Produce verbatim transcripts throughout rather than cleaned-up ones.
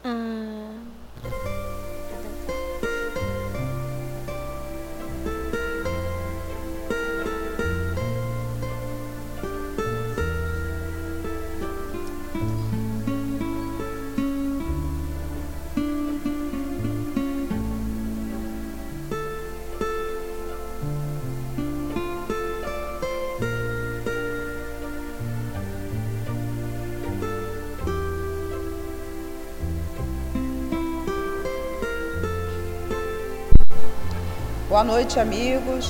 Ah, Boa noite, amigos.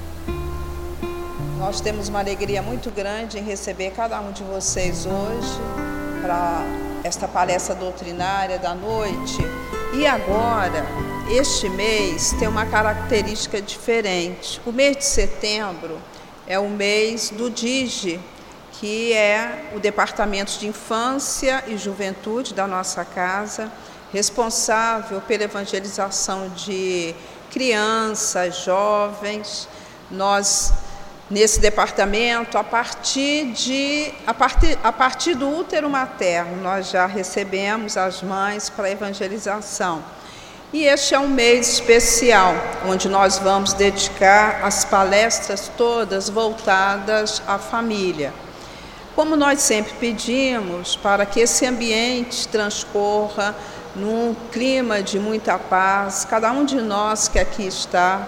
Nós temos uma alegria muito grande em receber cada um de vocês hoje para esta palestra doutrinária da noite. E agora, este mês tem uma característica diferente. O mês de setembro é o mês do D I G, que é o Departamento de Infância e Juventude da nossa casa, responsável pela evangelização de crianças, jovens. Nós, nesse departamento, a partir, de, a, partir, a partir do útero materno, nós já recebemos as mães para a evangelização. E este é um mês especial, onde nós vamos dedicar as palestras todas voltadas à família. Como nós sempre pedimos, para que esse ambiente transcorra num clima de muita paz, cada um de nós que aqui está,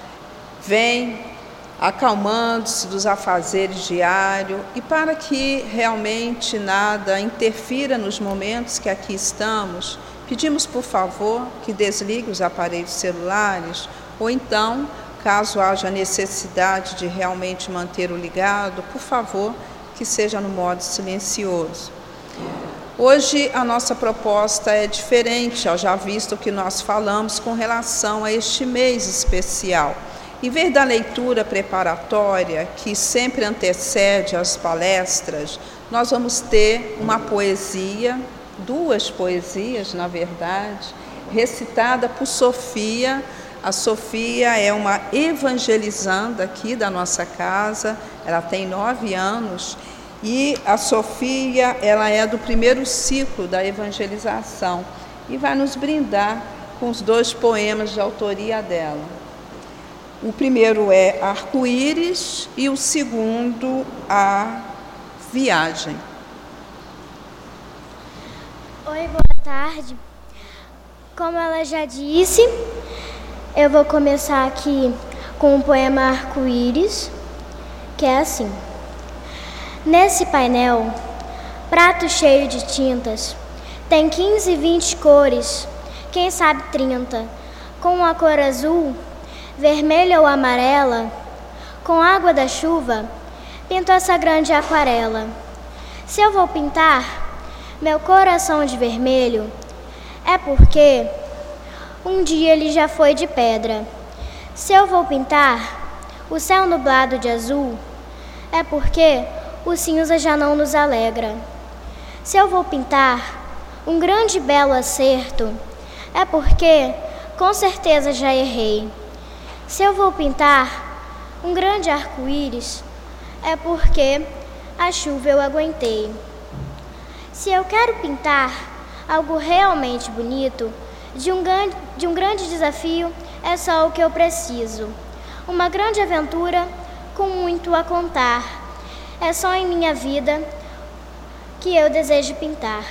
vem acalmando-se dos afazeres diários, e para que realmente nada interfira nos momentos que aqui estamos, pedimos, por favor, que desligue os aparelhos celulares, ou então, caso haja necessidade de realmente manter o ligado, por favor, que seja no modo silencioso. Hoje a nossa proposta é diferente, já visto que nós falamos com relação a este mês especial. Em vez da leitura preparatória, que sempre antecede as palestras, nós vamos ter uma poesia, duas poesias, na verdade, recitada por Sofia. A Sofia é uma evangelizanda aqui da nossa casa, ela tem nove anos, e a Sofia, ela é do primeiro ciclo da evangelização e vai nos brindar com os dois poemas de autoria dela. O primeiro é Arco-Íris e o segundo, A Viagem. Oi, boa tarde. Como ela já disse, eu vou começar aqui com o poema Arco-Íris, que é assim. Nesse painel, prato cheio de tintas, tem quinze, vinte cores, quem sabe trinta, com a cor azul, vermelha ou amarela, com água da chuva, pinto essa grande aquarela. Se eu vou pintar meu coração de vermelho, é porque um dia ele já foi de pedra. Se eu vou pintar o céu nublado de azul, é porque o cinza já não nos alegra. Se eu vou pintar um grande e belo acerto, é porque com certeza já errei. Se eu vou pintar um grande arco-íris, é porque a chuva eu aguentei. Se eu quero pintar algo realmente bonito, de um, grande, de um grande desafio, é só o que eu preciso. Uma grande aventura com muito a contar. É só em minha vida que eu desejo pintar.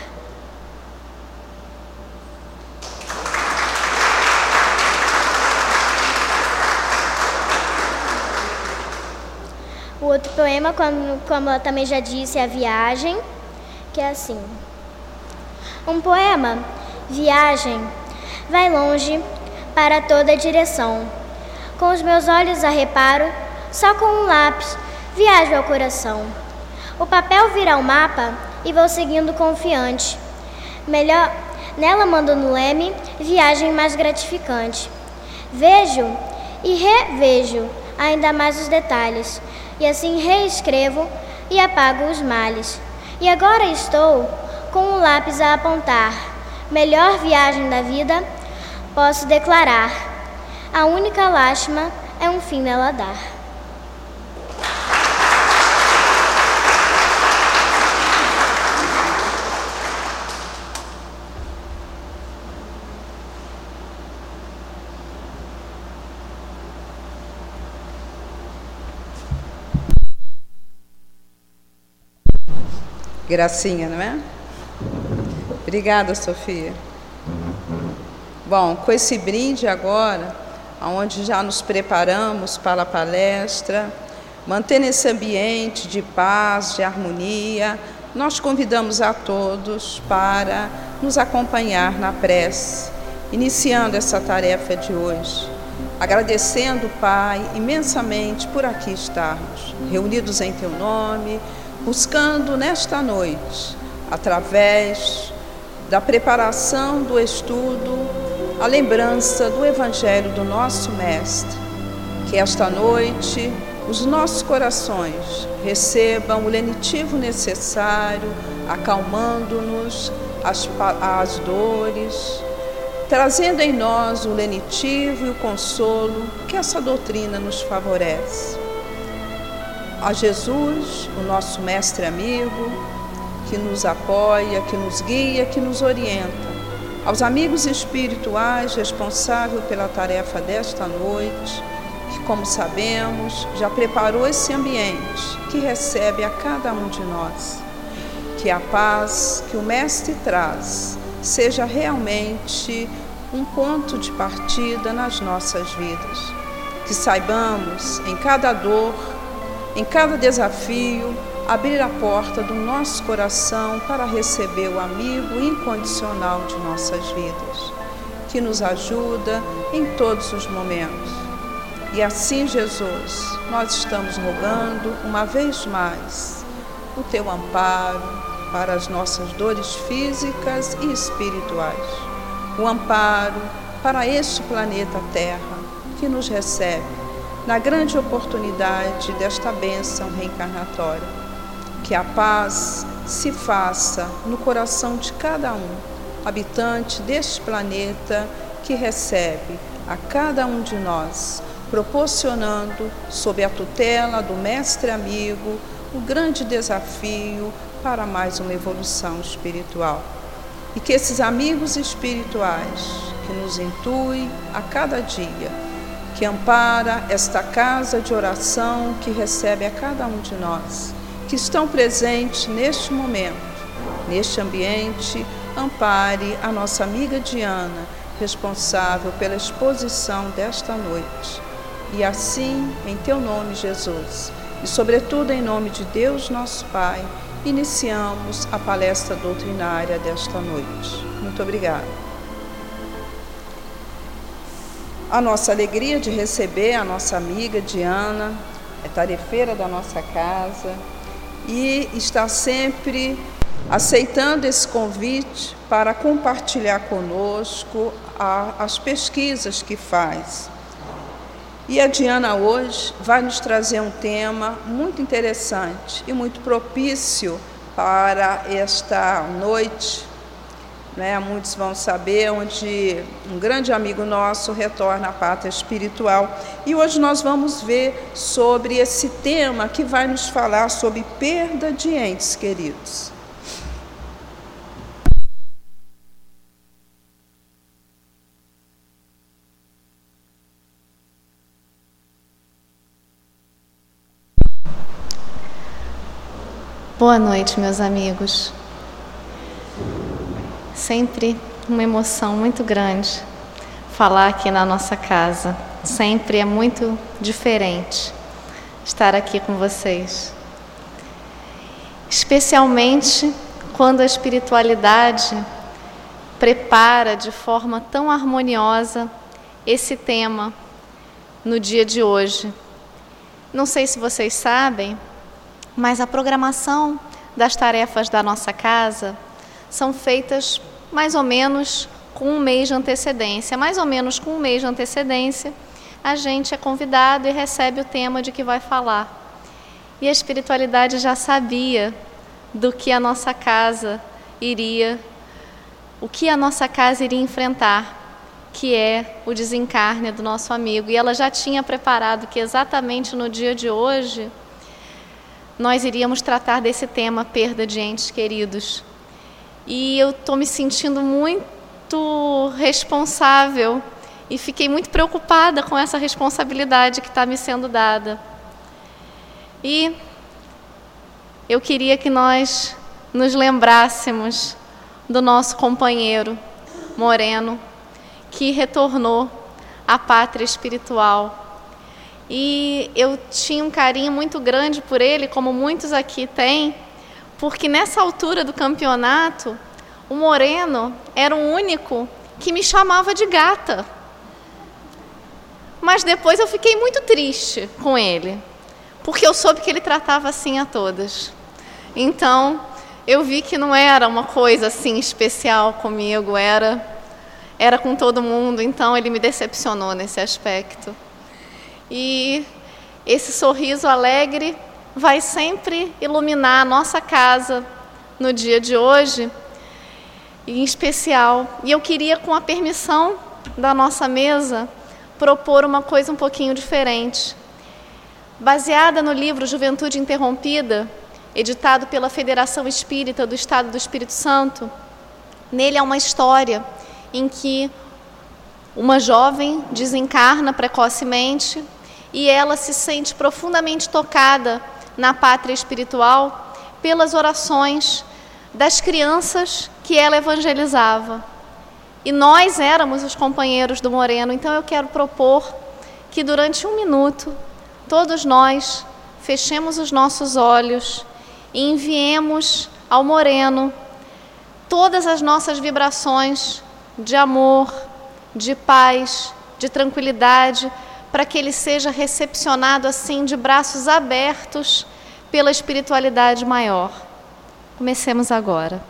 O outro poema, como, como eu também já disse, é A Viagem, que é assim. Um poema, viagem, vai longe para toda direção. Com os meus olhos a reparo, só com um lápis, viajo ao coração. O papel vira o mapa e vou seguindo confiante. Melhor, nela mando no leme, viagem mais gratificante. Vejo e revejo ainda mais os detalhes, e assim reescrevo e apago os males. E agora estou com o lápis a apontar. Melhor viagem da vida posso declarar. A única lástima é um fim nela dar. Gracinha, não é? Obrigada, Sofia. Bom, com esse brinde agora, onde já nos preparamos para a palestra, mantendo esse ambiente de paz, de harmonia, nós convidamos a todos para nos acompanhar na prece, iniciando essa tarefa de hoje, agradecendo, Pai, imensamente por aqui estarmos, reunidos em Teu nome, buscando nesta noite, através da preparação do estudo, a lembrança do Evangelho do nosso Mestre, que esta noite os nossos corações recebam o lenitivo necessário, acalmando-nos as, as dores, trazendo em nós o lenitivo e o consolo que essa doutrina nos favorece. A Jesus, o nosso mestre amigo, que nos apoia, que nos guia, que nos orienta. Aos amigos espirituais responsáveis pela tarefa desta noite, que, como sabemos, já preparou esse ambiente que recebe a cada um de nós. Que a paz que o Mestre traz seja realmente um ponto de partida nas nossas vidas. Que saibamos, em cada dor, em cada desafio, abrir a porta do nosso coração para receber o amigo incondicional de nossas vidas, que nos ajuda em todos os momentos. E assim, Jesus, nós estamos rogando uma vez mais o Teu amparo para as nossas dores físicas e espirituais, o amparo para este planeta Terra que nos recebe na grande oportunidade desta bênção reencarnatória. Que a paz se faça no coração de cada um, habitante deste planeta que recebe a cada um de nós, proporcionando, sob a tutela do Mestre Amigo, o grande desafio para mais uma evolução espiritual. E que esses amigos espirituais que nos intuem a cada dia, que ampara esta casa de oração que recebe a cada um de nós, que estão presentes neste momento, neste ambiente, ampare a nossa amiga Diana, responsável pela exposição desta noite. E assim, em Teu nome, Jesus, e sobretudo em nome de Deus, nosso Pai, iniciamos a palestra doutrinária desta noite. Muito obrigada. A nossa alegria de receber a nossa amiga Diana, é tarefeira da nossa casa, e está sempre aceitando esse convite para compartilhar conosco a, as pesquisas que faz. E a Diana hoje vai nos trazer um tema muito interessante e muito propício para esta noite, né? Muitos vão saber, onde um grande amigo nosso retorna à pátria espiritual. E hoje nós vamos ver sobre esse tema que vai nos falar sobre perda de entes queridos. Boa noite, meus amigos. Sempre uma emoção muito grande falar aqui na nossa casa. Sempre é muito diferente estar aqui com vocês. Especialmente quando a espiritualidade prepara de forma tão harmoniosa esse tema no dia de hoje. Não sei se vocês sabem, mas a programação das tarefas da nossa casa são feitas mais ou menos com um mês de antecedência. Mais ou menos com um mês de antecedência, a gente é convidado e recebe o tema de que vai falar. E a espiritualidade já sabia do que a nossa casa iria, o que a nossa casa iria enfrentar, que é o desencarne do nosso amigo. E ela já tinha preparado que exatamente no dia de hoje nós iríamos tratar desse tema, perda de entes queridos. E eu estou me sentindo muito responsável e fiquei muito preocupada com essa responsabilidade que está me sendo dada. E eu queria que nós nos lembrássemos do nosso companheiro Moreno, que retornou à pátria espiritual. E eu tinha um carinho muito grande por ele, como muitos aqui têm, porque nessa altura do campeonato, o Moreno era o único que me chamava de gata. Mas depois eu fiquei muito triste com ele, porque eu soube que ele tratava assim a todas. Então, eu vi que não era uma coisa assim especial comigo, era, era com todo mundo, então ele me decepcionou nesse aspecto. E esse sorriso alegre vai sempre iluminar a nossa casa no dia de hoje, em especial. E eu queria, com a permissão da nossa mesa, propor uma coisa um pouquinho diferente. Baseada no livro Juventude Interrompida, editado pela Federação Espírita do Estado do Espírito Santo, nele há uma história em que uma jovem desencarna precocemente e ela se sente profundamente tocada na pátria espiritual pelas orações das crianças que ela evangelizava. E nós éramos os companheiros do Moreno, então eu quero propor que durante um minuto todos nós fechemos os nossos olhos e enviemos ao Moreno todas as nossas vibrações de amor, de paz, de tranquilidade, para que ele seja recepcionado assim de braços abertos pela espiritualidade maior. Comecemos agora.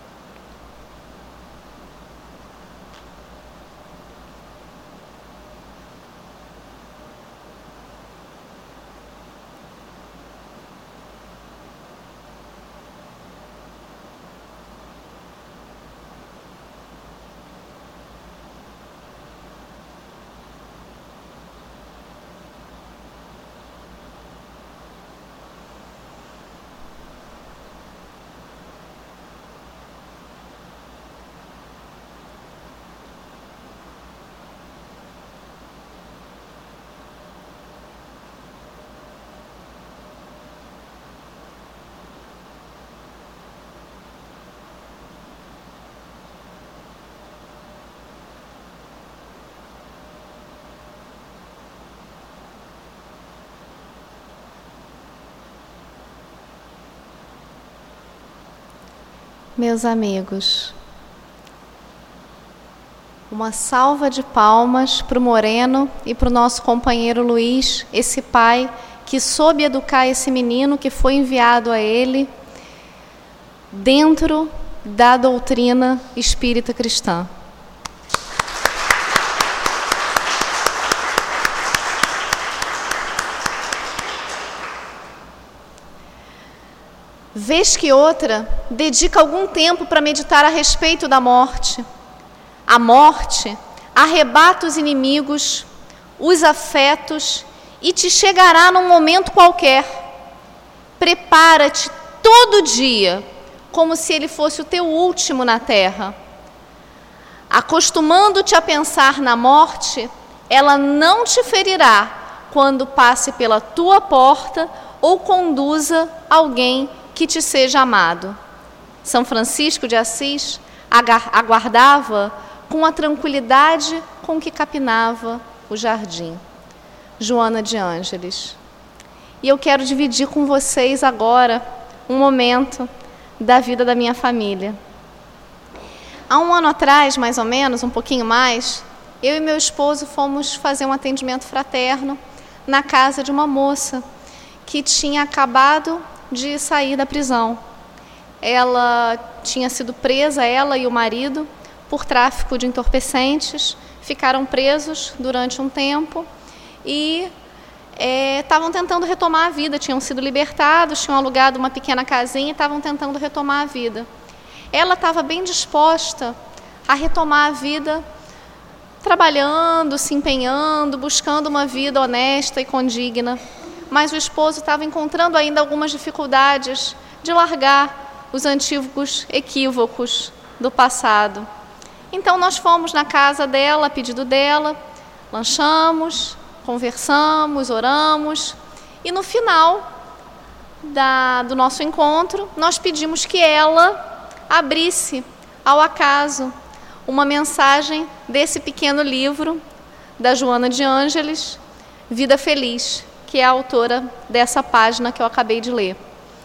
Meus amigos, uma salva de palmas para o Moreno e para o nosso companheiro Luiz, esse pai que soube educar esse menino que foi enviado a ele dentro da doutrina espírita cristã. Vez que outra, dedica algum tempo para meditar a respeito da morte. A morte arrebata os inimigos, os afetos e te chegará num momento qualquer. Prepara-te todo dia, como se ele fosse o teu último na terra. Acostumando-te a pensar na morte, ela não te ferirá quando passe pela tua porta ou conduza alguém que te seja amado. São Francisco de Assis aguardava com a tranquilidade com que capinava o jardim. Joana de Ângeles. E eu quero dividir com vocês agora um momento da vida da minha família. Há um ano atrás, mais ou menos, um pouquinho mais, eu e meu esposo fomos fazer um atendimento fraterno na casa de uma moça que tinha acabado de sair da prisão. Ela tinha sido presa, ela e o marido, por tráfico de entorpecentes, ficaram presos durante um tempo e estavam é, tentando retomar a vida, tinham sido libertados, tinham alugado uma pequena casinha e estavam tentando retomar a vida. Ela estava bem disposta a retomar a vida, trabalhando, se empenhando, buscando uma vida honesta e condigna. Mas o esposo estava encontrando ainda algumas dificuldades de largar os antigos equívocos do passado. Então nós fomos na casa dela, a pedido dela, lanchamos, conversamos, oramos e no final da, do nosso encontro, nós pedimos que ela abrisse, ao acaso, uma mensagem desse pequeno livro da Joana de Ângeles, Vida Feliz, que é a autora dessa página que eu acabei de ler.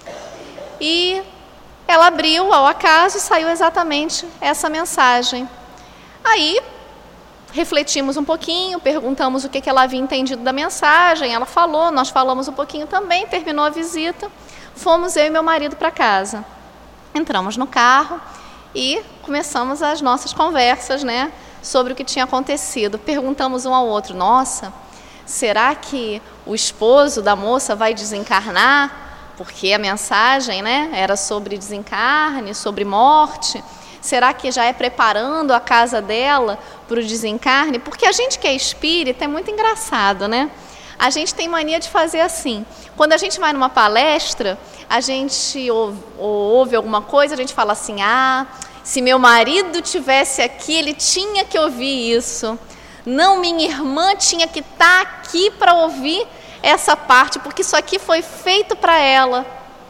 E ela abriu ao acaso e saiu exatamente essa mensagem. Aí, refletimos um pouquinho, perguntamos o que ela havia entendido da mensagem, ela falou, nós falamos um pouquinho também, terminou a visita, fomos eu e meu marido para casa. Entramos no carro e começamos as nossas conversas, né, sobre o que tinha acontecido. Perguntamos um ao outro, nossa, será que o esposo da moça vai desencarnar? Porque a mensagem, né, era sobre desencarne, sobre morte. Será que já é preparando a casa dela para o desencarne? Porque a gente que é espírita é muito engraçado, né? A gente tem mania de fazer assim. Quando a gente vai numa palestra, a gente ouve, ouve alguma coisa, a gente fala assim, ah, se meu marido tivesse aqui, ele tinha que ouvir isso. Não, minha irmã tinha que estar aqui para ouvir essa parte, porque isso aqui foi feito para ela.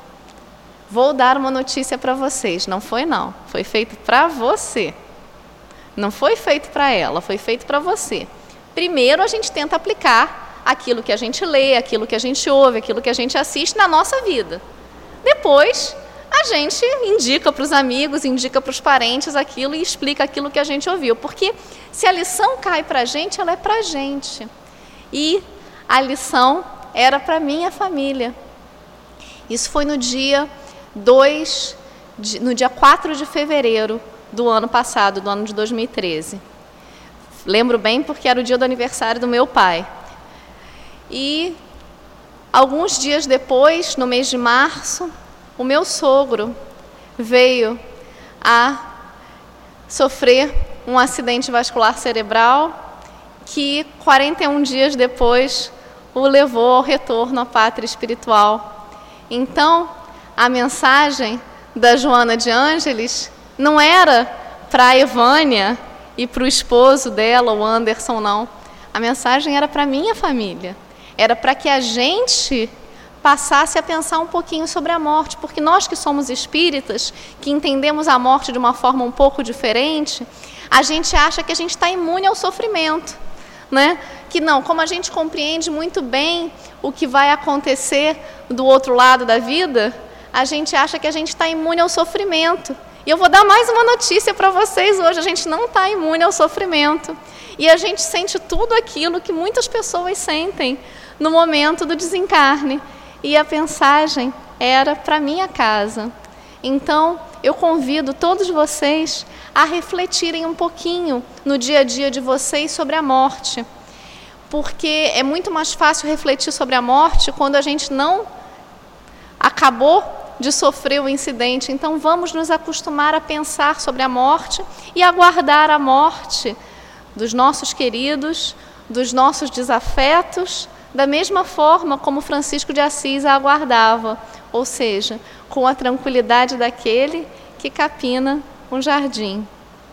Vou dar uma notícia para vocês, não foi não, foi feito para você. Não foi feito para ela, foi feito para você. Primeiro a gente tenta aplicar aquilo que a gente lê, aquilo que a gente ouve, aquilo que a gente assiste na nossa vida. Depois a gente indica para os amigos, indica para os parentes aquilo e explica aquilo que a gente ouviu. Porque se a lição cai para a gente, ela é para a gente. E a lição era para minha família. Isso foi no dia dois, no dia quatro de fevereiro do ano passado, do ano de dois mil e treze. Lembro bem porque era o dia do aniversário do meu pai. E alguns dias depois, no mês de março, o meu sogro veio a sofrer um acidente vascular cerebral que quarenta e um dias depois o levou ao retorno à pátria espiritual. Então, a mensagem da Joana de Ângeles não era para a Evânia e para o esposo dela, o Anderson, não. A mensagem era para a minha família. Era para que a gente passasse a pensar um pouquinho sobre a morte, porque nós que somos espíritas, que entendemos a morte de uma forma um pouco diferente, a gente acha que a gente está imune ao sofrimento, né? Que não, como a gente compreende muito bem o que vai acontecer do outro lado da vida, a gente acha que a gente está imune ao sofrimento. E eu vou dar mais uma notícia para vocês hoje, a gente não está imune ao sofrimento. E a gente sente tudo aquilo que muitas pessoas sentem no momento do desencarne. E a mensagem era para minha casa. Então, eu convido todos vocês a refletirem um pouquinho no dia a dia de vocês sobre a morte. Porque é muito mais fácil refletir sobre a morte quando a gente não acabou de sofrer o incidente. Então, vamos nos acostumar a pensar sobre a morte e aguardar a morte dos nossos queridos, dos nossos desafetos, da mesma forma como Francisco de Assis a aguardava, ou seja, com a tranquilidade daquele que capina um jardim.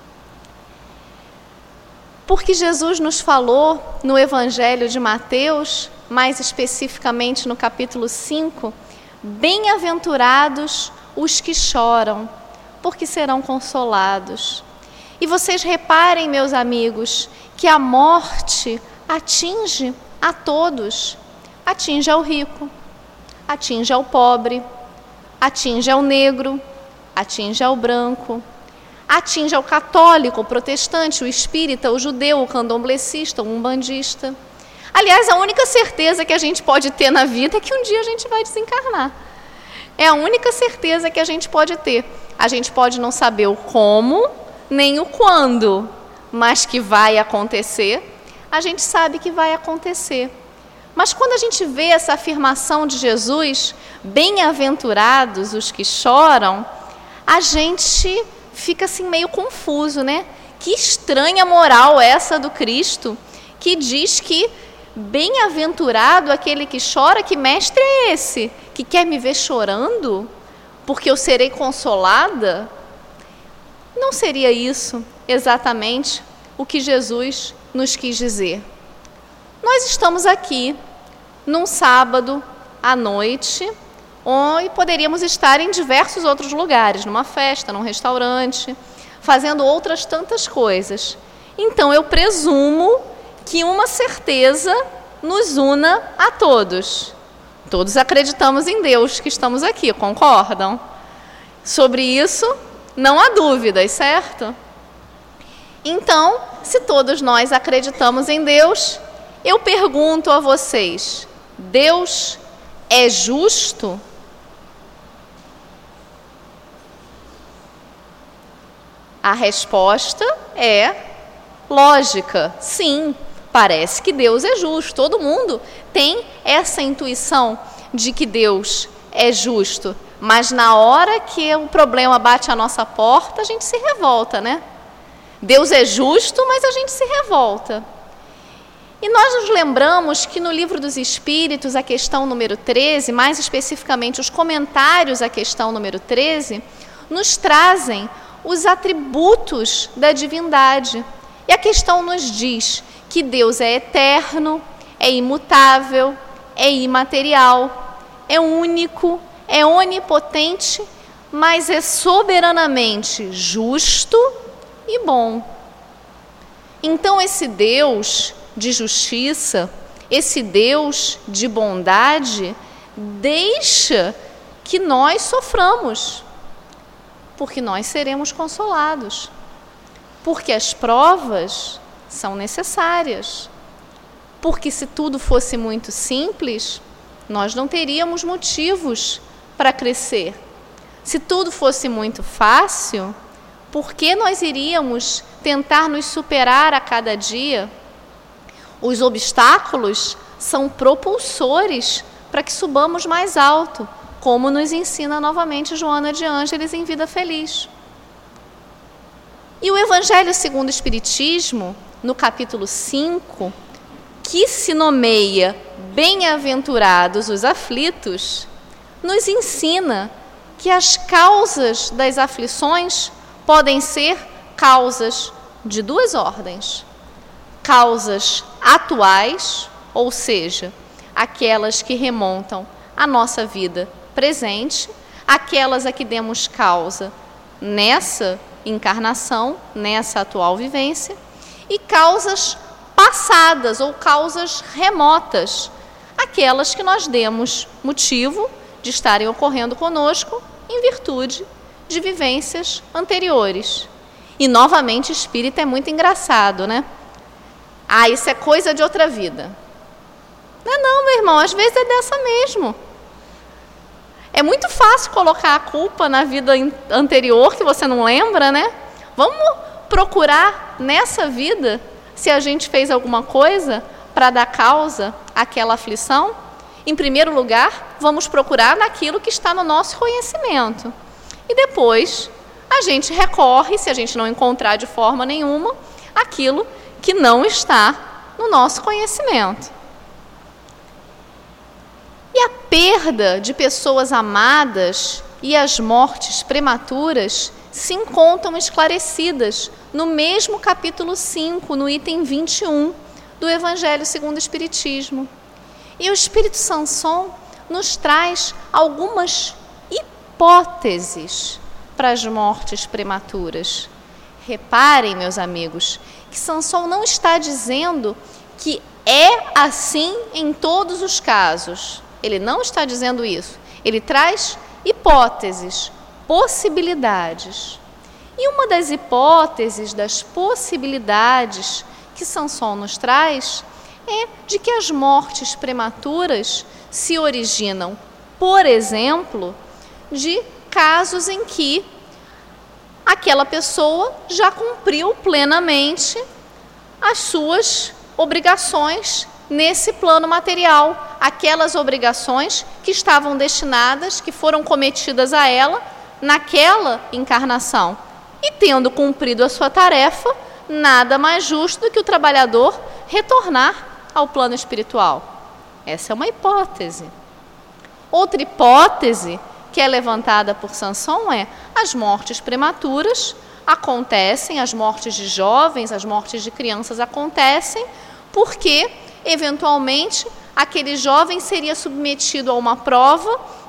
Porque Jesus nos falou no Evangelho de Mateus, mais especificamente no capítulo cinco, bem-aventurados os que choram, porque serão consolados. E vocês reparem, meus amigos, que a morte atinge a todos. Atinge ao rico, atinge ao pobre, atinge ao negro, atinge ao branco, atinge ao católico, o protestante, o espírita, o judeu, o candomblessista, o umbandista. Aliás, a única certeza que a gente pode ter na vida é que um dia a gente vai desencarnar. É a única certeza que a gente pode ter. A gente pode não saber o como, nem o quando, mas que vai acontecer, a gente sabe que vai acontecer. Mas quando a gente vê essa afirmação de Jesus, bem-aventurados os que choram, a gente fica assim meio confuso, né? Que estranha moral essa do Cristo, que diz que bem-aventurado aquele que chora, que mestre é esse? Que quer me ver chorando? Porque eu serei consolada? Não seria isso exatamente o que Jesus nos quis dizer. Nós estamos aqui num sábado à noite, ou poderíamos estar em diversos outros lugares, numa festa, num restaurante, fazendo outras tantas coisas. Então, eu presumo que uma certeza nos una a todos. Todos acreditamos em Deus que estamos aqui, concordam? Sobre isso, não há dúvidas, certo? Então, se todos nós acreditamos em Deus, eu pergunto a vocês, Deus é justo? A resposta é lógica, sim, parece que Deus é justo. Todo mundo tem essa intuição de que Deus é justo, mas na hora que o problema bate à nossa porta, a gente se revolta, né? Deus é justo, mas a gente se revolta. E nós nos lembramos que no Livro dos Espíritos, a questão número treze, mais especificamente os comentários à questão número treze, nos trazem os atributos da divindade. E a questão nos diz que Deus é eterno, é imutável, é imaterial, é único, é onipotente, mas é soberanamente justo e bom. Então, esse Deus de justiça, esse Deus de bondade, deixa que nós soframos, porque nós seremos consolados, porque as provas são necessárias, porque se tudo fosse muito simples, nós não teríamos motivos para crescer. Se tudo fosse muito fácil, por que nós iríamos tentar nos superar a cada dia? Os obstáculos são propulsores para que subamos mais alto, como nos ensina novamente Joana de Ângeles em Vida Feliz. E o Evangelho segundo o Espiritismo, no capítulo cinco, que se nomeia Bem-aventurados os aflitos, nos ensina que as causas das aflições podem ser causas de duas ordens. Causas atuais, ou seja, aquelas que remontam à nossa vida presente, aquelas a que demos causa nessa encarnação, nessa atual vivência, e causas passadas ou causas remotas, aquelas que nós demos motivo de estarem ocorrendo conosco em virtude de vivências anteriores. E novamente, espírita é muito engraçado, né? Ah, isso é coisa de outra vida. Não é não, meu irmão, às vezes é dessa mesmo. É muito fácil colocar a culpa na vida anterior, que você não lembra, né? Vamos procurar nessa vida se a gente fez alguma coisa para dar causa àquela aflição. Em primeiro lugar, vamos procurar naquilo que está no nosso conhecimento. E depois, a gente recorre, se a gente não encontrar de forma nenhuma, aquilo que não está no nosso conhecimento. E a perda de pessoas amadas e as mortes prematuras se encontram esclarecidas no mesmo capítulo cinco, no item vinte e um do Evangelho segundo o Espiritismo. E o Espírito Sanson nos traz algumas hipóteses para as mortes prematuras. Reparem, meus amigos, que Sanson não está dizendo que é assim em todos os casos. Ele não está dizendo isso. Ele traz hipóteses, possibilidades. E uma das hipóteses, das possibilidades que Sanson nos traz é de que as mortes prematuras se originam, por exemplo, de casos em que aquela pessoa já cumpriu plenamente as suas obrigações nesse plano material, aquelas obrigações que estavam destinadas, que foram cometidas a ela naquela encarnação. E tendo cumprido a sua tarefa, nada mais justo do que o trabalhador retornar ao plano espiritual. Essa é uma hipótese. Outra hipótese que é levantada por Sanson é: as mortes prematuras acontecem, as mortes de jovens, as mortes de crianças acontecem porque, eventualmente, aquele jovem seria submetido a uma prova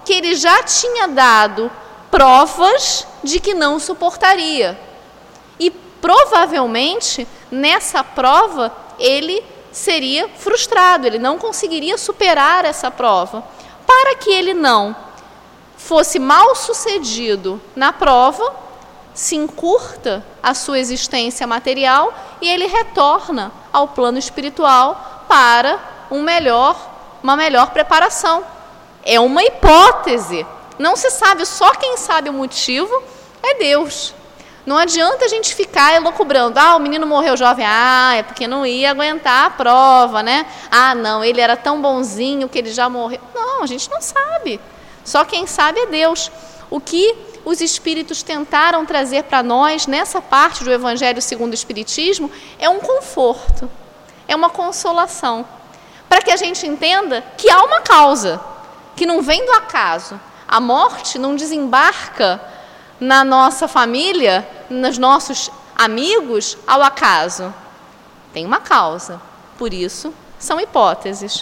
que ele já tinha dado provas de que não suportaria. E provavelmente, nessa prova, ele seria frustrado, ele não conseguiria superar essa prova. Para que ele não fosse mal sucedido na prova, se encurta a sua existência material e ele retorna ao plano espiritual para um melhor, uma melhor preparação. É uma hipótese, não se sabe, só quem sabe o motivo é Deus. Não adianta a gente ficar elucubrando, ah, o menino morreu jovem, ah, é porque não ia aguentar a prova, né? Ah, não, ele era tão bonzinho que ele já morreu. Não, a gente não sabe, só quem sabe é Deus. O que os espíritos tentaram trazer para nós, nessa parte do Evangelho segundo o Espiritismo, é um conforto, é uma consolação, para que a gente entenda que há uma causa, que não vem do acaso. A morte não desembarca na nossa família, nos nossos amigos, ao acaso. Tem uma causa, por isso são hipóteses.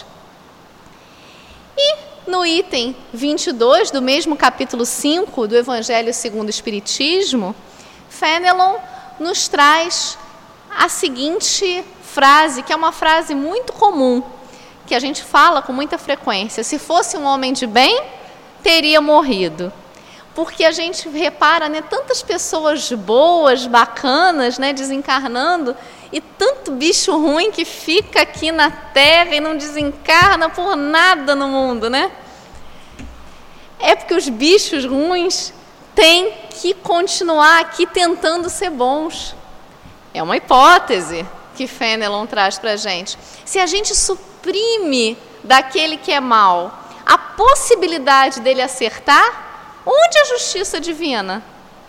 E no item vinte e dois do mesmo capítulo cinco do Evangelho segundo o Espiritismo, Fenelon nos traz a seguinte frase, que é uma frase muito comum, que a gente fala com muita frequência: se fosse um homem de bem, teria morrido. Porque a gente repara, né, tantas pessoas boas, bacanas, né, desencarnando, e tanto bicho ruim que fica aqui na Terra e não desencarna por nada no mundo, né? É porque os bichos ruins têm que continuar aqui tentando ser bons. É uma hipótese que Fenelon traz para a gente. Se a gente suprime daquele que é mau a possibilidade dele acertar, onde é a justiça divina?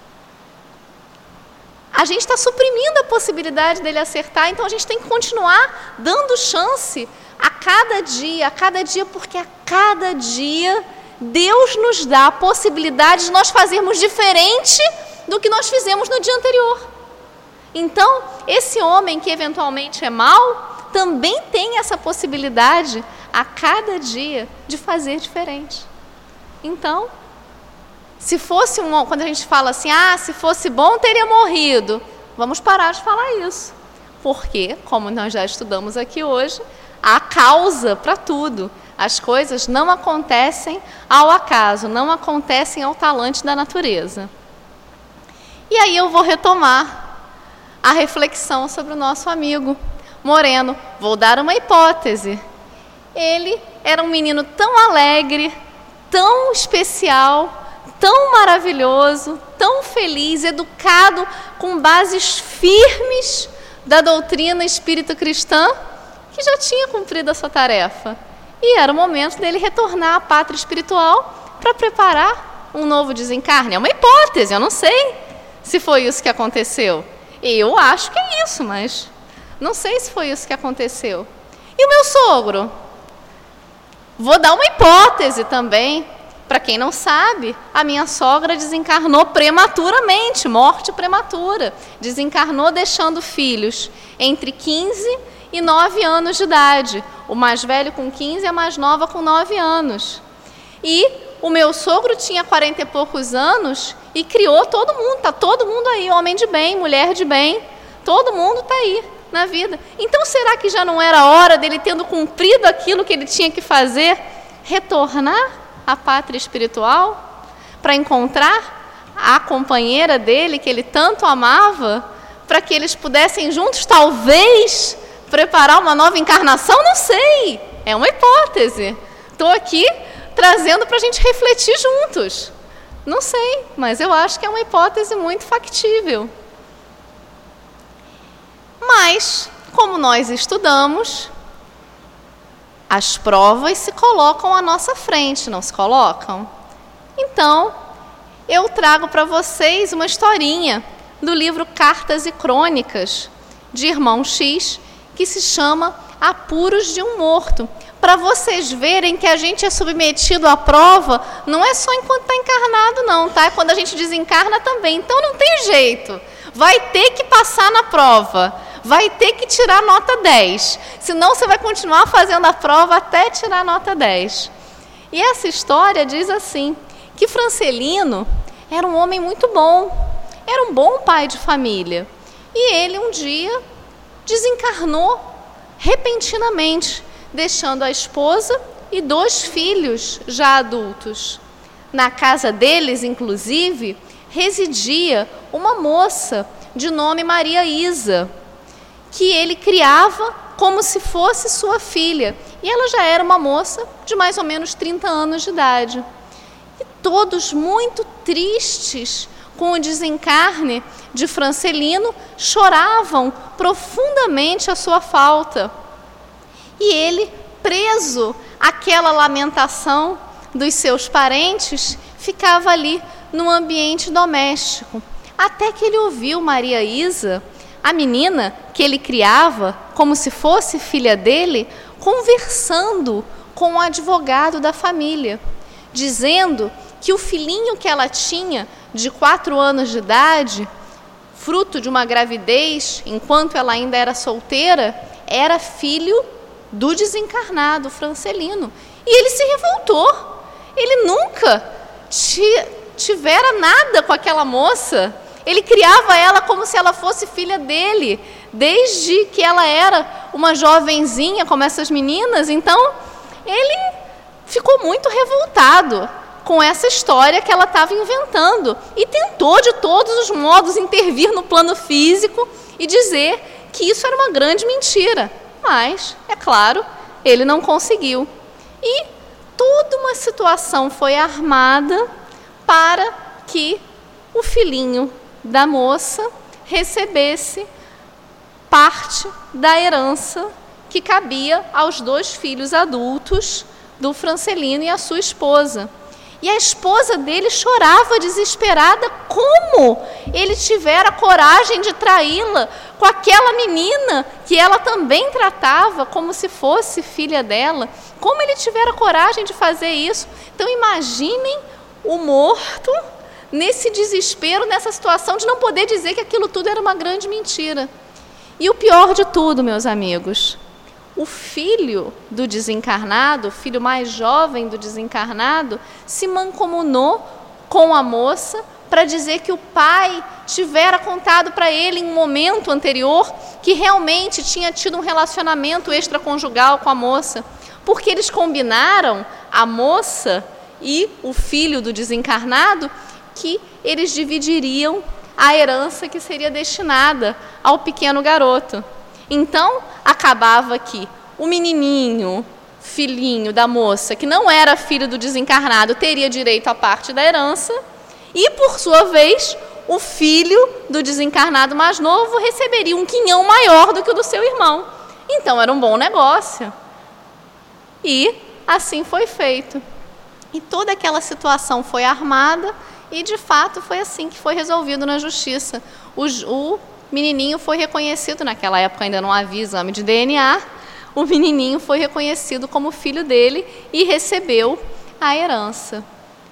A gente está suprimindo a possibilidade dele acertar, então a gente tem que continuar dando chance a cada dia, a cada dia, porque a cada dia Deus nos dá a possibilidade de nós fazermos diferente do que nós fizemos no dia anterior. Então, esse homem que eventualmente é mau, também tem essa possibilidade a cada dia de fazer diferente. Então, se fosse um, quando a gente fala assim, ah, se fosse bom teria morrido, vamos parar de falar isso, porque, como nós já estudamos aqui hoje, há causa para tudo. As coisas não acontecem ao acaso, não acontecem ao talante da natureza. E aí eu vou retomar a reflexão sobre o nosso amigo Moreno. Vou dar uma hipótese. Ele era um menino tão alegre, tão especial, tão maravilhoso, tão feliz, educado, com bases firmes da doutrina espírita cristã, que já tinha cumprido a sua tarefa. E era o momento dele retornar à pátria espiritual para preparar um novo desencarne. É uma hipótese, eu não sei se foi isso que aconteceu. Eu acho que é isso, mas não sei se foi isso que aconteceu. E o meu sogro? Vou dar uma hipótese também. Para quem não sabe, a minha sogra desencarnou prematuramente, morte prematura. Desencarnou deixando filhos entre quinze e nove anos de idade. O mais velho com quinze e a mais nova com nove anos. E o meu sogro tinha quarenta e poucos anos e criou todo mundo. Está todo mundo aí, homem de bem, mulher de bem. Todo mundo está aí na vida. Então, será que já não era hora dele, tendo cumprido aquilo que ele tinha que fazer, retornar à pátria espiritual para encontrar a companheira dele, que ele tanto amava, para que eles pudessem juntos, talvez, preparar uma nova encarnação? Não sei, é uma hipótese. Estou aqui trazendo para a gente refletir juntos. Não sei, mas eu acho que é uma hipótese muito factível. Mas, como nós estudamos, as provas se colocam à nossa frente, não se colocam? Então, eu trago para vocês uma historinha do livro Cartas e Crônicas, de Irmão X, que se chama Apuros de um Morto, para vocês verem que a gente é submetido à prova, não é só enquanto está encarnado não, tá? É quando a gente desencarna também, então não tem jeito, vai ter que passar na prova, vai ter que tirar nota dez, senão você vai continuar fazendo a prova até tirar nota dez. E essa história diz assim, que Francelino era um homem muito bom, era um bom pai de família. E ele um dia desencarnou repentinamente, deixando a esposa e dois filhos já adultos. Na casa deles, inclusive, residia uma moça de nome Maria Isa, que ele criava como se fosse sua filha. E ela já era uma moça de mais ou menos trinta anos de idade. E todos muito tristes com o desencarne de Francelino, choravam profundamente a sua falta. E ele, preso àquela lamentação dos seus parentes, ficava ali no ambiente doméstico. Até que ele ouviu Maria Isa, a menina que ele criava como se fosse filha dele, conversando com o advogado da família, dizendo que o filhinho que ela tinha, de quatro anos de idade, fruto de uma gravidez, enquanto ela ainda era solteira, era filho do desencarnado Francelino. E ele se revoltou. Ele nunca tivera nada com aquela moça. Ele criava ela como se ela fosse filha dele, desde que ela era uma jovenzinha, como essas meninas. Então, ele ficou muito revoltado com essa história que ela estava inventando e tentou de todos os modos intervir no plano físico e dizer que isso era uma grande mentira. Mas, é claro, ele não conseguiu. E toda uma situação foi armada para que o filhinho da moça recebesse parte da herança que cabia aos dois filhos adultos do Francelino e a sua esposa. E a esposa dele chorava desesperada como ele tivera coragem de traí-la com aquela menina que ela também tratava como se fosse filha dela. Como ele tivera coragem de fazer isso? Então imaginem o morto nesse desespero, nessa situação de não poder dizer que aquilo tudo era uma grande mentira. E o pior de tudo, meus amigos, o filho do desencarnado, o filho mais jovem do desencarnado, se mancomunou com a moça para dizer que o pai tivera contado para ele em um momento anterior que realmente tinha tido um relacionamento extraconjugal com a moça, porque eles combinaram, a moça e o filho do desencarnado, que eles dividiriam a herança que seria destinada ao pequeno garoto. Então, acabava que o menininho, filhinho da moça, que não era filho do desencarnado, teria direito à parte da herança, e, por sua vez, o filho do desencarnado mais novo receberia um quinhão maior do que o do seu irmão. Então, era um bom negócio. E assim foi feito. E toda aquela situação foi armada e, de fato, foi assim que foi resolvido na justiça. O, o menininho foi reconhecido, naquela época ainda não havia exame de D N A, o menininho foi reconhecido como filho dele e recebeu a herança.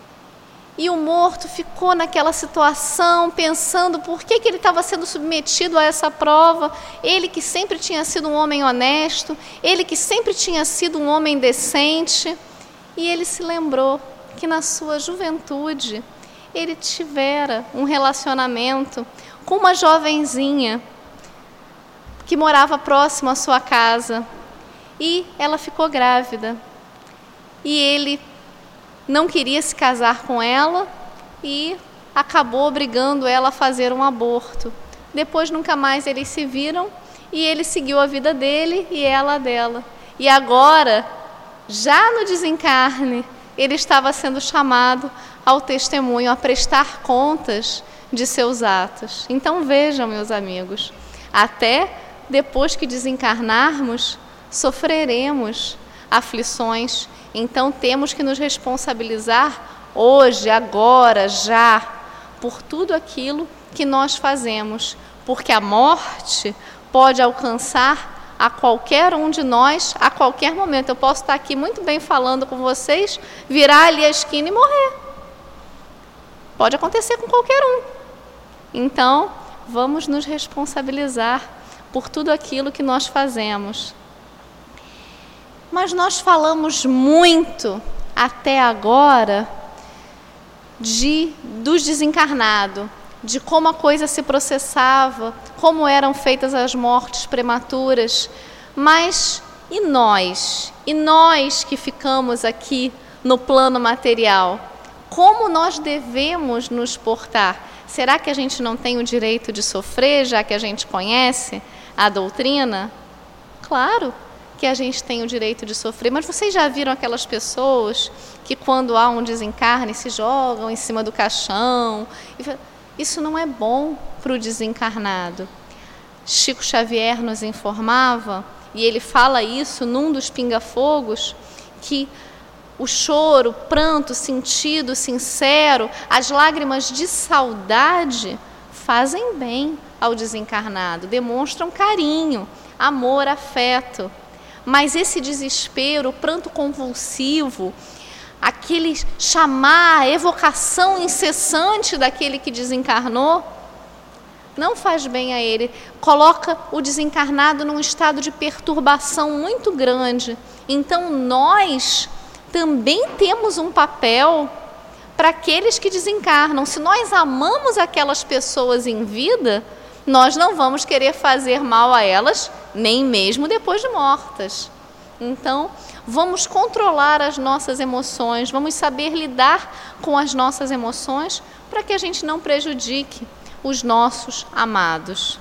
E o morto ficou naquela situação, pensando por que, que ele estava sendo submetido a essa prova, ele que sempre tinha sido um homem honesto, ele que sempre tinha sido um homem decente. E ele se lembrou que na sua juventude ele tivera um relacionamento com uma jovenzinha que morava próximo à sua casa. E ela ficou grávida. E ele não queria se casar com ela e acabou obrigando ela a fazer um aborto. Depois nunca mais eles se viram e ele seguiu a vida dele e ela a dela. E agora, já no desencarne, ele estava sendo chamado ao testemunho, a prestar contas de seus atos. Então vejam, meus amigos, até depois que desencarnarmos, sofreremos aflições. Então temos que nos responsabilizar hoje, agora, já, por tudo aquilo que nós fazemos, porque a morte pode alcançar a qualquer um de nós, a qualquer momento. Eu posso estar aqui muito bem falando com vocês, virar ali a esquina e morrer. Pode acontecer com qualquer um. Então, vamos nos responsabilizar por tudo aquilo que nós fazemos. Mas nós falamos muito até agora de, dos desencarnados, de como a coisa se processava, como eram feitas as mortes prematuras. Mas e nós? E nós que ficamos aqui no plano material? Como nós devemos nos portar? Será que a gente não tem o direito de sofrer, já que a gente conhece a doutrina? Claro que a gente tem o direito de sofrer, mas vocês já viram aquelas pessoas que quando há um desencarne se jogam em cima do caixão? Isso não é bom para o desencarnado. Chico Xavier nos informava, e ele fala isso num dos pinga-fogos, que o choro, o pranto sentido, sincero, as lágrimas de saudade fazem bem ao desencarnado, demonstram carinho, amor, afeto. Mas esse desespero, o pranto convulsivo, aquele chamar, a evocação incessante daquele que desencarnou, não faz bem a ele. Coloca o desencarnado num estado de perturbação muito grande. Então nós também temos um papel para aqueles que desencarnam. Se nós amamos aquelas pessoas em vida, nós não vamos querer fazer mal a elas, nem mesmo depois de mortas. Então, vamos controlar as nossas emoções, vamos saber lidar com as nossas emoções para que a gente não prejudique os nossos amados.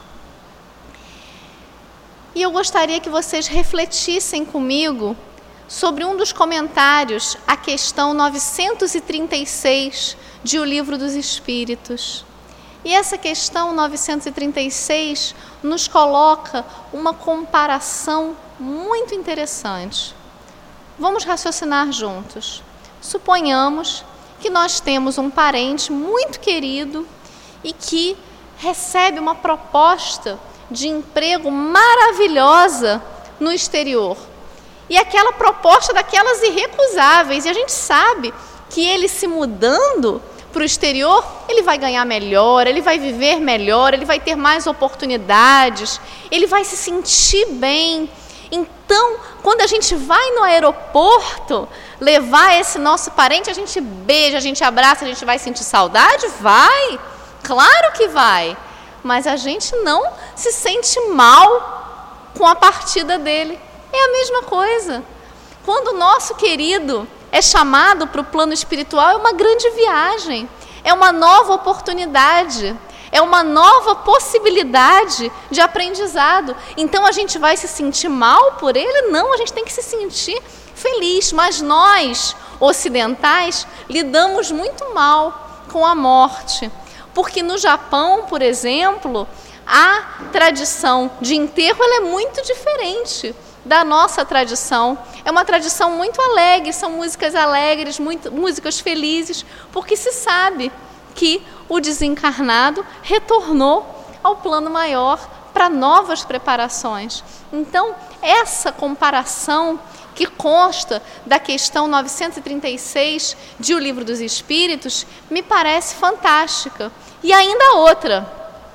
E eu gostaria que vocês refletissem comigo sobre um dos comentários à questão novecentos e trinta e seis de O Livro dos Espíritos. E essa questão novecentos e trinta e seis nos coloca uma comparação muito interessante. Vamos raciocinar juntos. Suponhamos que nós temos um parente muito querido e que recebe uma proposta de emprego maravilhosa no exterior. E aquela proposta daquelas irrecusáveis. E a gente sabe que ele se mudando para o exterior, ele vai ganhar melhor, ele vai viver melhor, ele vai ter mais oportunidades, ele vai se sentir bem. Então, quando a gente vai no aeroporto levar esse nosso parente, a gente beija, a gente abraça, a gente vai sentir saudade? Vai! Claro que vai! Mas a gente não se sente mal com a partida dele. É a mesma coisa. Quando o nosso querido é chamado para o plano espiritual, é uma grande viagem, é uma nova oportunidade, é uma nova possibilidade de aprendizado. Então a gente vai se sentir mal por ele? Não, a gente tem que se sentir feliz. Mas nós, ocidentais, lidamos muito mal com a morte. Porque no Japão, por exemplo, a tradição de enterro ela é muito diferente da nossa tradição. É uma tradição muito alegre, são músicas alegres, muito, músicas felizes, porque se sabe que o desencarnado retornou ao plano maior para novas preparações. Então, essa comparação que consta da questão novecentos e trinta e seis de O Livro dos Espíritos me parece fantástica. E ainda outra.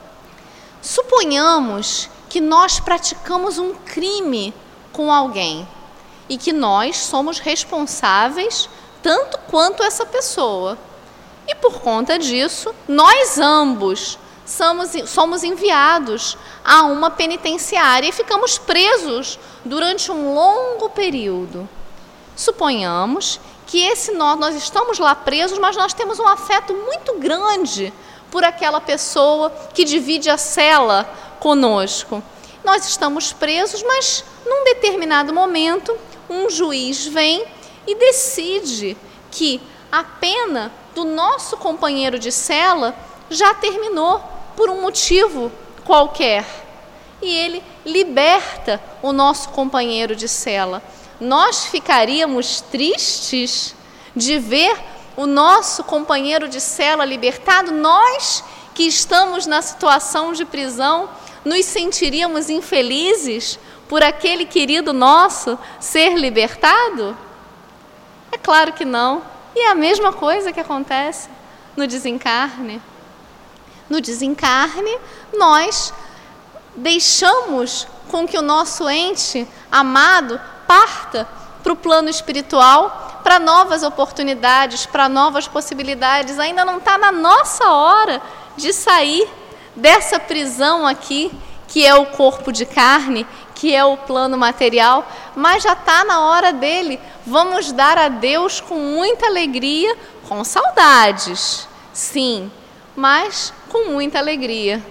Suponhamos que nós praticamos um crime com alguém e que nós somos responsáveis tanto quanto essa pessoa. E por conta disso, nós ambos somos, somos enviados a uma penitenciária e ficamos presos durante um longo período. Suponhamos que esse nós, nós estamos lá presos, mas nós temos um afeto muito grande por aquela pessoa que divide a cela conosco. Nós estamos presos, mas num determinado momento, um juiz vem e decide que a pena do nosso companheiro de cela já terminou por um motivo qualquer. E ele liberta o nosso companheiro de cela. Nós ficaríamos tristes de ver o nosso companheiro de cela libertado? Nós que estamos na situação de prisão, nos sentiríamos infelizes por aquele querido nosso ser libertado? É claro que não. E é a mesma coisa que acontece no desencarne. No desencarne, nós deixamos com que o nosso ente amado parta para o plano espiritual para novas oportunidades, para novas possibilidades. Ainda não está na nossa hora de sair dessa prisão aqui, que é o corpo de carne, que é o plano material, mas já está na hora dele. Vamos dar a Deus com muita alegria, com saudades, sim, mas com muita alegria.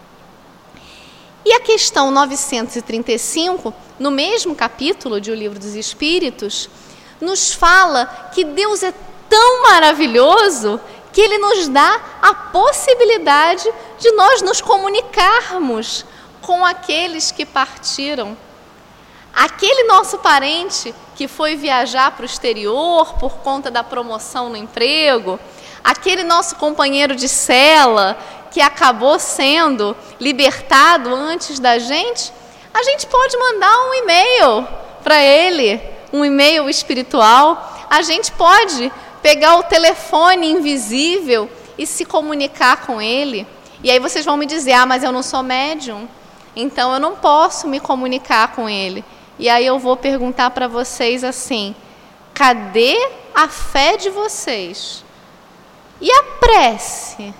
E a questão novecentos e trinta e cinco, no mesmo capítulo de O Livro dos Espíritos, nos fala que Deus é tão maravilhoso que Ele nos dá a possibilidade de nós nos comunicarmos com aqueles que partiram. Aquele nosso parente que foi viajar para o exterior por conta da promoção no emprego, aquele nosso companheiro de cela que acabou sendo libertado antes da gente, a gente pode mandar um e-mail para ele, um e-mail espiritual. A gente pode pegar o telefone invisível e se comunicar com ele. E aí vocês vão me dizer, ah, mas eu não sou médium, então eu não posso me comunicar com ele. E aí eu vou perguntar para vocês assim, cadê a fé de vocês? E a prece?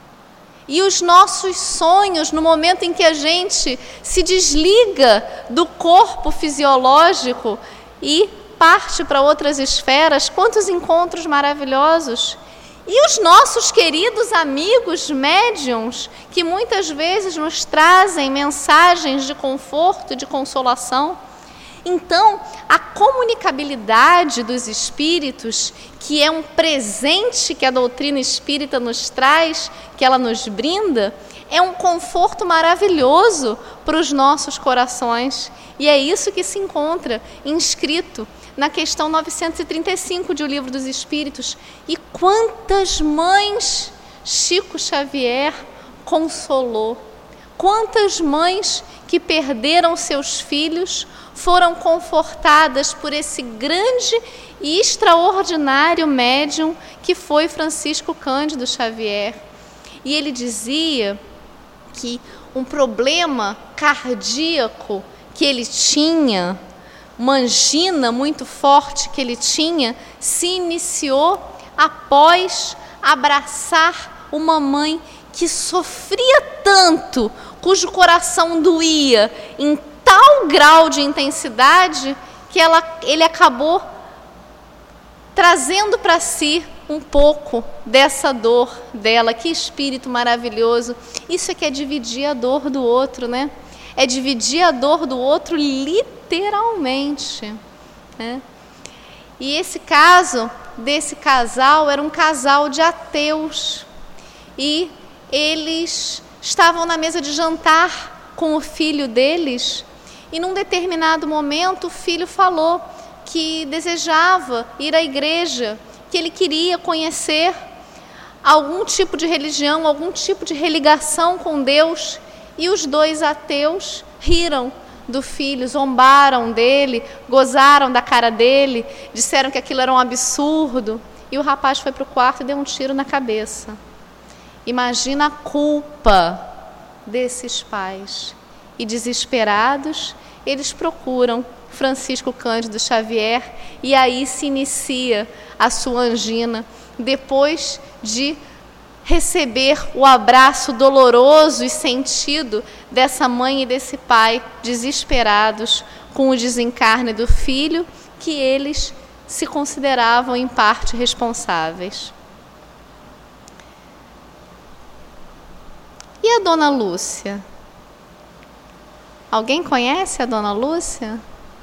E os nossos sonhos, no momento em que a gente se desliga do corpo fisiológico e parte para outras esferas, quantos encontros maravilhosos! E os nossos queridos amigos médiuns, que muitas vezes nos trazem mensagens de conforto, de consolação. Então, a comunicabilidade dos espíritos, que é um presente que a doutrina espírita nos traz, que ela nos brinda, é um conforto maravilhoso para os nossos corações. E é isso que se encontra inscrito na questão novecentos e trinta e cinco de O Livro dos Espíritos. E quantas mães Chico Xavier consolou, quantas mães que perderam seus filhos foram confortadas por esse grande e extraordinário médium que foi Francisco Cândido Xavier. E ele dizia que um problema cardíaco que ele tinha, uma angina muito forte que ele tinha, se iniciou após abraçar uma mãe que sofria tanto, cujo coração doía em tal grau de intensidade que ela, ele acabou trazendo para si um pouco dessa dor dela. Que espírito maravilhoso! Isso é que é dividir a dor do outro, né? É dividir a dor do outro literalmente, né? E esse caso desse casal era um casal de ateus e eles estavam na mesa de jantar com o filho deles e num determinado momento o filho falou que desejava ir à igreja, que ele queria conhecer algum tipo de religião, algum tipo de religação com Deus. E os dois ateus riram do filho, zombaram dele, gozaram da cara dele, disseram que aquilo era um absurdo. E o rapaz foi para o quarto e deu um tiro na cabeça. Imagina a culpa desses pais. E desesperados, eles procuram Francisco Cândido Xavier e aí se inicia a sua angina, depois de receber o abraço doloroso e sentido dessa mãe e desse pai desesperados com o desencarne do filho, que eles se consideravam em parte responsáveis. E a Dona Lúcia? Alguém conhece a Dona Lúcia?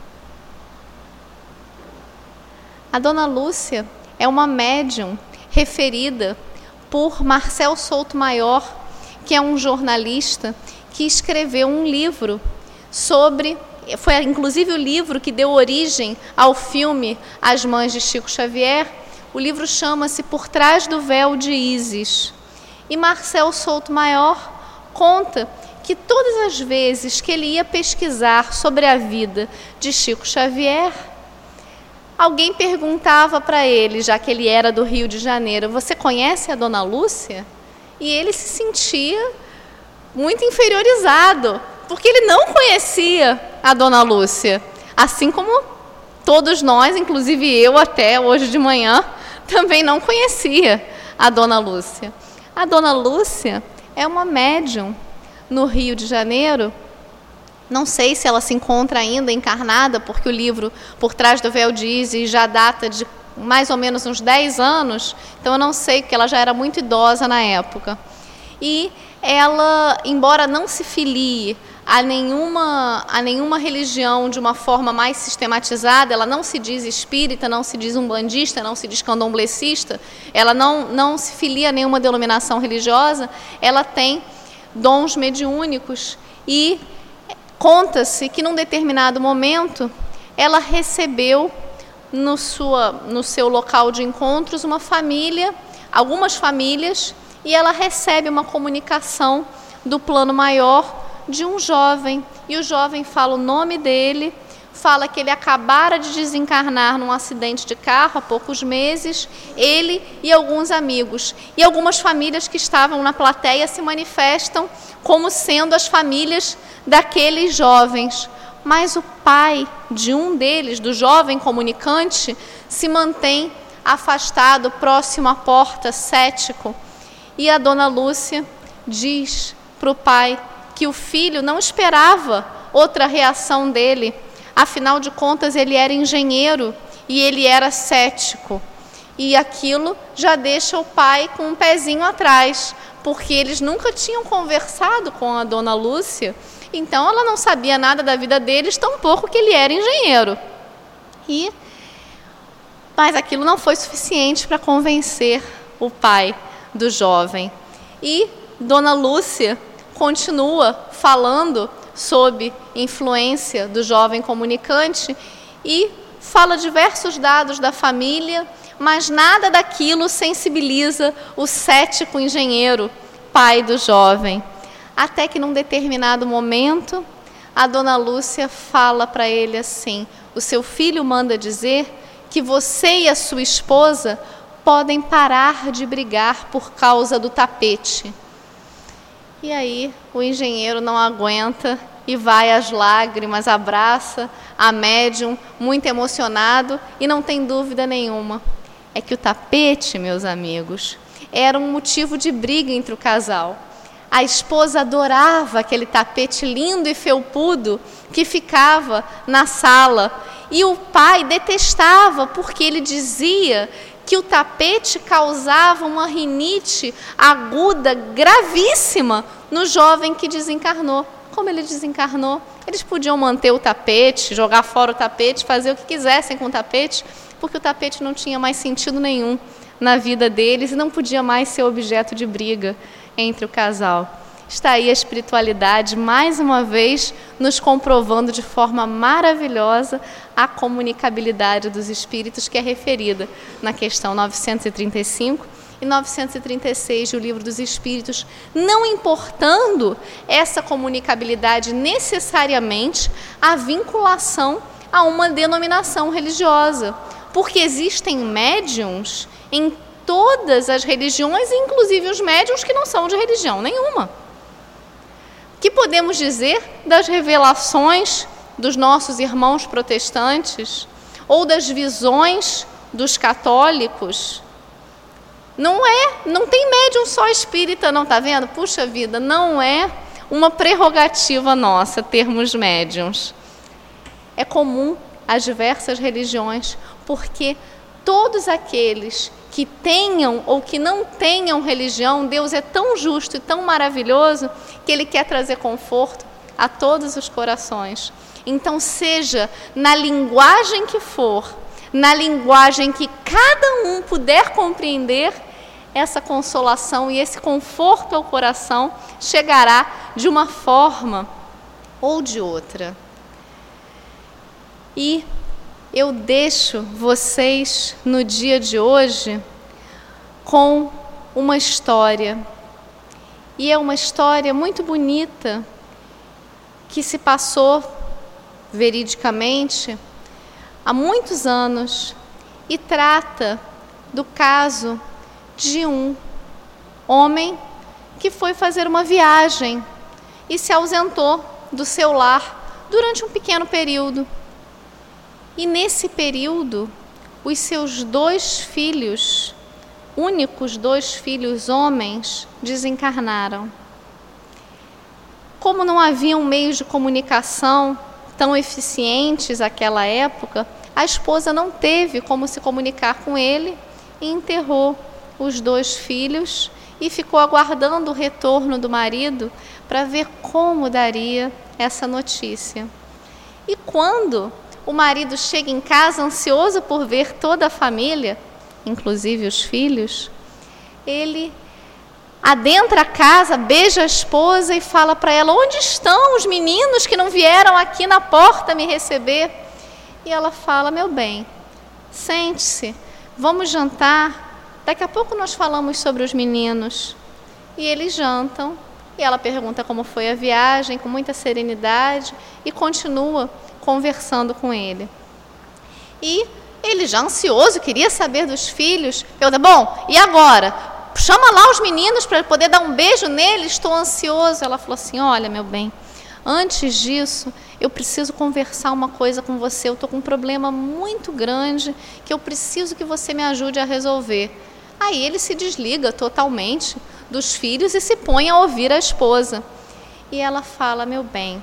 A Dona Lúcia é uma médium referida por Marcel Souto Maior, que é um jornalista que escreveu um livro sobre, foi inclusive o livro que deu origem ao filme As Mães de Chico Xavier. O livro chama-se Por Trás do Véu de Ísis. E Marcel Souto Maior conta que todas as vezes que ele ia pesquisar sobre a vida de Chico Xavier, alguém perguntava para ele, já que ele era do Rio de Janeiro, você conhece a Dona Lúcia? E ele se sentia muito inferiorizado, porque ele não conhecia a Dona Lúcia, assim como todos nós, inclusive eu até hoje de manhã, também não conhecia a Dona Lúcia. A Dona Lúcia é uma médium no Rio de Janeiro. Não sei se ela se encontra ainda encarnada, porque o livro Por Trás do Véu diz e já data de mais ou menos uns dez anos, então eu não sei, porque ela já era muito idosa na época. E ela, embora não se filie a nenhuma, a nenhuma religião de uma forma mais sistematizada, ela não se diz espírita, não se diz umbandista, não se diz candomblessista, ela não, não se filia a nenhuma denominação religiosa, ela tem dons mediúnicos e conta-se que num determinado momento ela recebeu no, sua, no seu local de encontros uma família, algumas famílias, e ela recebe uma comunicação do plano maior de um jovem, e o jovem fala o nome dele, fala que ele acabara de desencarnar num acidente de carro há poucos meses, ele e alguns amigos. E algumas famílias que estavam na plateia se manifestam como sendo as famílias daqueles jovens. Mas o pai de um deles, do jovem comunicante, se mantém afastado, próximo à porta, cético. E a Dona Lúcia diz para o pai que o filho não esperava outra reação dele. Afinal de contas, ele era engenheiro e ele era cético. E aquilo já deixa o pai com um pezinho atrás, porque eles nunca tinham conversado com a Dona Lúcia, então ela não sabia nada da vida deles, tampouco que ele era engenheiro. E, mas aquilo não foi suficiente para convencer o pai do jovem. E Dona Lúcia continua falando sob influência do jovem comunicante e fala diversos dados da família, mas nada daquilo sensibiliza o cético engenheiro, pai do jovem. Até que num determinado momento, a Dona Lúcia fala para ele assim: o seu filho manda dizer que você e a sua esposa podem parar de brigar por causa do tapete. E aí o engenheiro não aguenta e vai às lágrimas, abraça a médium, muito emocionado, e não tem dúvida nenhuma. É que o tapete, meus amigos, era um motivo de briga entre o casal. A esposa adorava aquele tapete lindo e felpudo que ficava na sala. E o pai detestava, porque ele dizia que o tapete causava uma rinite aguda, gravíssima, no jovem que desencarnou. Como ele desencarnou, eles podiam manter o tapete, jogar fora o tapete, fazer o que quisessem com o tapete, porque o tapete não tinha mais sentido nenhum na vida deles e não podia mais ser objeto de briga entre o casal. Está aí a espiritualidade, mais uma vez, nos comprovando de forma maravilhosa a comunicabilidade dos espíritos, que é referida na questão novecentos e trinta e cinco e novecentos e trinta e seis do Livro dos Espíritos, não importando essa comunicabilidade necessariamente a vinculação a uma denominação religiosa, porque existem médiuns em todas as religiões, inclusive os médiuns que não são de religião nenhuma. O que podemos dizer das revelações dos nossos irmãos protestantes ou das visões dos católicos? Não é, não tem médium só espírita, não, tá vendo? Puxa vida, não é uma prerrogativa nossa termos médiums. É comum às diversas religiões, porque todos aqueles que tenham ou que não tenham religião, Deus é tão justo e tão maravilhoso que Ele quer trazer conforto a todos os corações. Então, seja na linguagem que for, na linguagem que cada um puder compreender, essa consolação e esse conforto ao coração chegará de uma forma ou de outra. E eu deixo vocês no dia de hoje com uma história. E é uma história muito bonita que se passou veridicamente há muitos anos e trata do caso de um homem que foi fazer uma viagem e se ausentou do seu lar durante um pequeno período. E nesse período, os seus dois filhos, únicos dois filhos homens, desencarnaram. Como não haviam meios de comunicação tão eficientes naquela época, a esposa não teve como se comunicar com ele e enterrou os dois filhos e ficou aguardando o retorno do marido para ver como daria essa notícia. E quando o marido chega em casa ansioso por ver toda a família, inclusive os filhos, ele adentra a casa, beija a esposa e fala para ela: onde estão os meninos que não vieram aqui na porta me receber? E ela fala: meu bem, sente-se, vamos jantar, daqui a pouco nós falamos sobre os meninos. E eles jantam, e ela pergunta como foi a viagem, com muita serenidade, e continua conversando com ele. E ele, já ansioso, queria saber dos filhos, pergunta: bom, e agora? Chama lá os meninos para poder dar um beijo neles, estou ansioso. Ela falou assim: olha, meu bem, antes disso, eu preciso conversar uma coisa com você, eu estou com um problema muito grande, que eu preciso que você me ajude a resolver. Aí ele se desliga totalmente dos filhos e se põe a ouvir a esposa. E ela fala: meu bem,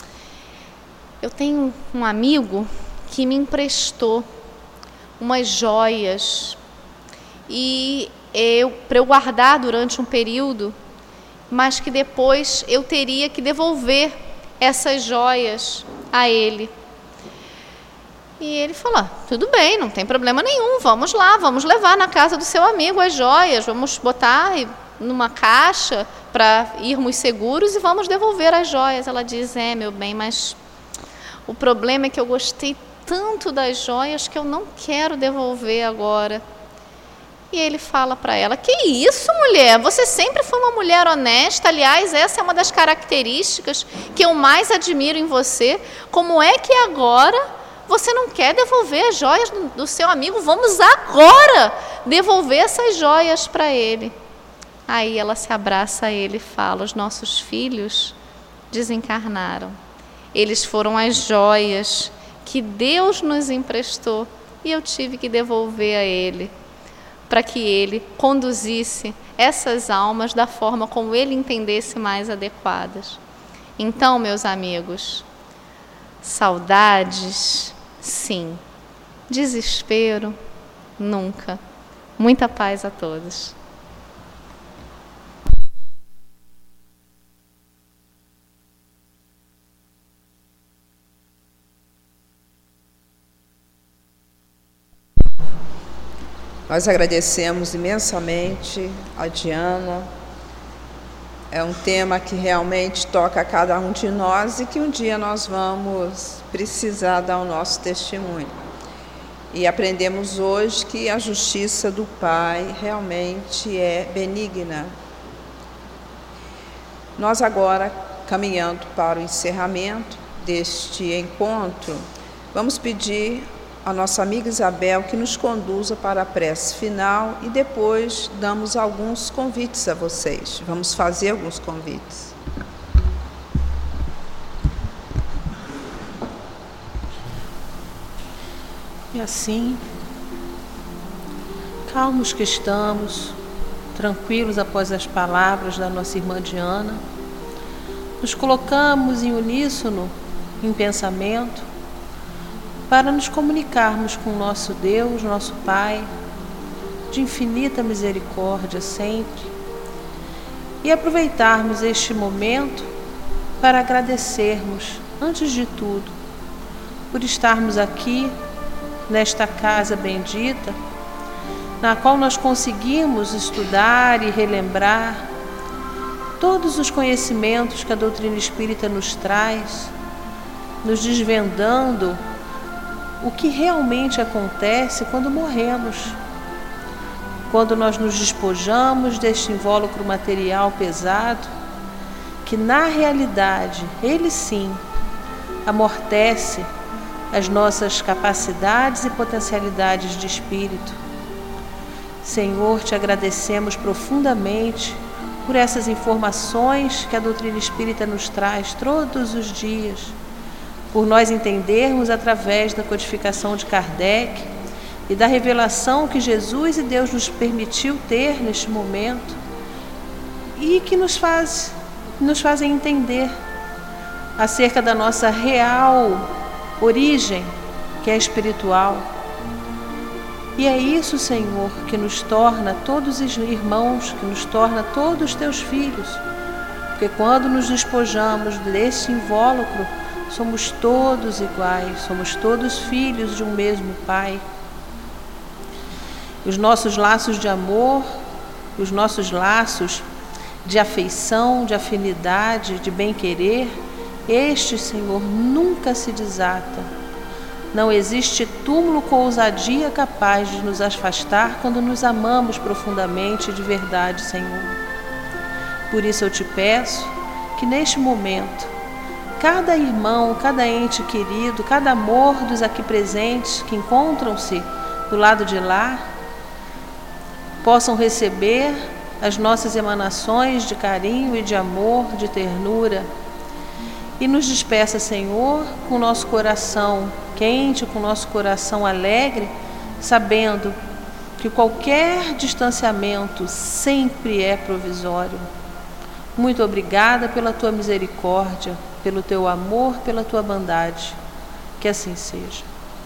eu tenho um amigo que me emprestou umas joias e eu, para eu guardar durante um período, mas que depois eu teria que devolver essas joias a ele. E ele falou: ah, tudo bem, não tem problema nenhum, vamos lá, vamos levar na casa do seu amigo as joias, vamos botar numa caixa para irmos seguros e vamos devolver as joias. Ela diz: é, meu bem, mas o problema é que eu gostei tanto das joias que eu não quero devolver agora. E ele fala para ela: que isso, mulher? Você sempre foi uma mulher honesta. Aliás, essa é uma das características que eu mais admiro em você. Como é que agora você não quer devolver as joias do, do seu amigo? Vamos agora devolver essas joias para ele. Aí ela se abraça a ele e fala: os nossos filhos desencarnaram. Eles foram as joias que Deus nos emprestou e eu tive que devolver a ele, para que ele conduzisse essas almas da forma como ele entendesse mais adequadas. Então, meus amigos, saudades, sim. Desespero, nunca. Muita paz a todos. Nós agradecemos imensamente a Diana. É um tema que realmente toca a cada um de nós e que um dia nós vamos precisar dar o nosso testemunho. E aprendemos hoje que a justiça do Pai realmente é benigna. Nós agora, caminhando para o encerramento deste encontro, vamos pedir a nossa amiga Isabel que nos conduza para a prece final e depois damos alguns convites a vocês. Vamos fazer alguns convites. E assim, calmos que estamos, tranquilos após as palavras da nossa irmã Diana, nos colocamos em uníssono, em pensamento, para nos comunicarmos com o nosso Deus, nosso Pai, de infinita misericórdia sempre, e aproveitarmos este momento para agradecermos, antes de tudo, por estarmos aqui, nesta casa bendita, na qual nós conseguimos estudar e relembrar todos os conhecimentos que a doutrina espírita nos traz, nos desvendando o que realmente acontece quando morremos, quando nós nos despojamos deste invólucro material pesado, que na realidade, ele sim, amortece as nossas capacidades e potencialidades de espírito. Senhor, te agradecemos profundamente por essas informações que a doutrina espírita nos traz todos os dias, por nós entendermos através da codificação de Kardec e da revelação que Jesus e Deus nos permitiu ter neste momento e que nos faz, nos fazem entender acerca da nossa real origem, que é espiritual. E é isso, Senhor, que nos torna todos os irmãos, que nos torna todos teus filhos. Porque quando nos despojamos deste invólucro, somos todos iguais, somos todos filhos de um mesmo Pai. Os nossos laços de amor, os nossos laços de afeição, de afinidade, de bem-querer, este, Senhor, nunca se desata. Não existe túmulo com ousadia capaz de nos afastar quando nos amamos profundamente de verdade, Senhor. Por isso eu te peço que neste momento, cada irmão, cada ente querido, cada amor dos aqui presentes que encontram-se do lado de lá, possam receber as nossas emanações de carinho e de amor, de ternura, e nos despeça, Senhor, com o nosso coração quente, com o nosso coração alegre, sabendo que qualquer distanciamento sempre é provisório. Muito obrigada pela tua misericórdia, pelo teu amor, pela tua bondade. Que assim seja.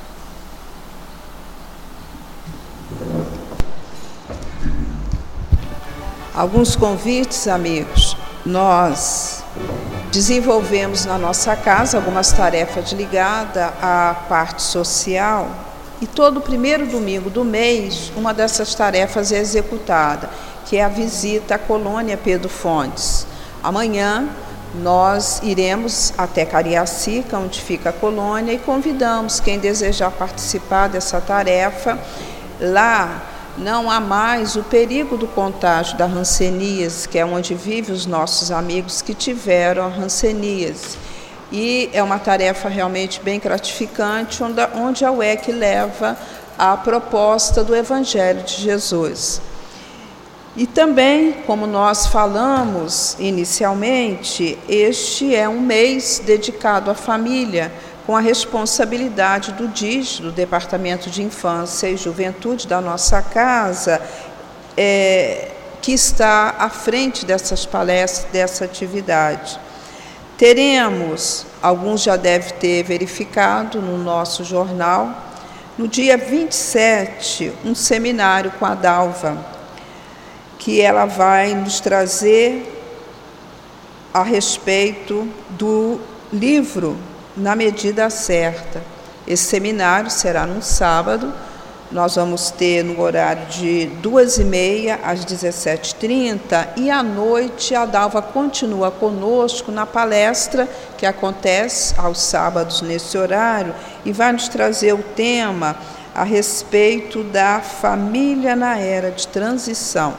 Alguns convites, amigos. Nós desenvolvemos na nossa casa algumas tarefas ligadas à parte social e todo primeiro domingo do mês uma dessas tarefas é executada, que é a visita à colônia Pedro Fontes. Amanhã nós iremos até Cariacica, onde fica a colônia, e convidamos quem desejar participar dessa tarefa. Lá não há mais o perigo do contágio da hanseníase, que é onde vivem os nossos amigos que tiveram a hanseníase. E é uma tarefa realmente bem gratificante, onde a U E C leva a proposta do Evangelho de Jesus. E também, como nós falamos inicialmente, este é um mês dedicado à família, com a responsabilidade do D I G, do Departamento de Infância e Juventude da nossa casa, é, que está à frente dessas palestras, dessa atividade. Teremos, alguns já devem ter verificado no nosso jornal, no dia vinte e sete, um seminário com a Dalva, que ela vai nos trazer a respeito do livro Na Medida Certa. Esse seminário será num sábado, nós vamos ter no horário de duas e meia às dezessete e trinta, e à noite a Dalva continua conosco na palestra que acontece aos sábados nesse horário e vai nos trazer o tema a respeito da família na era de transição.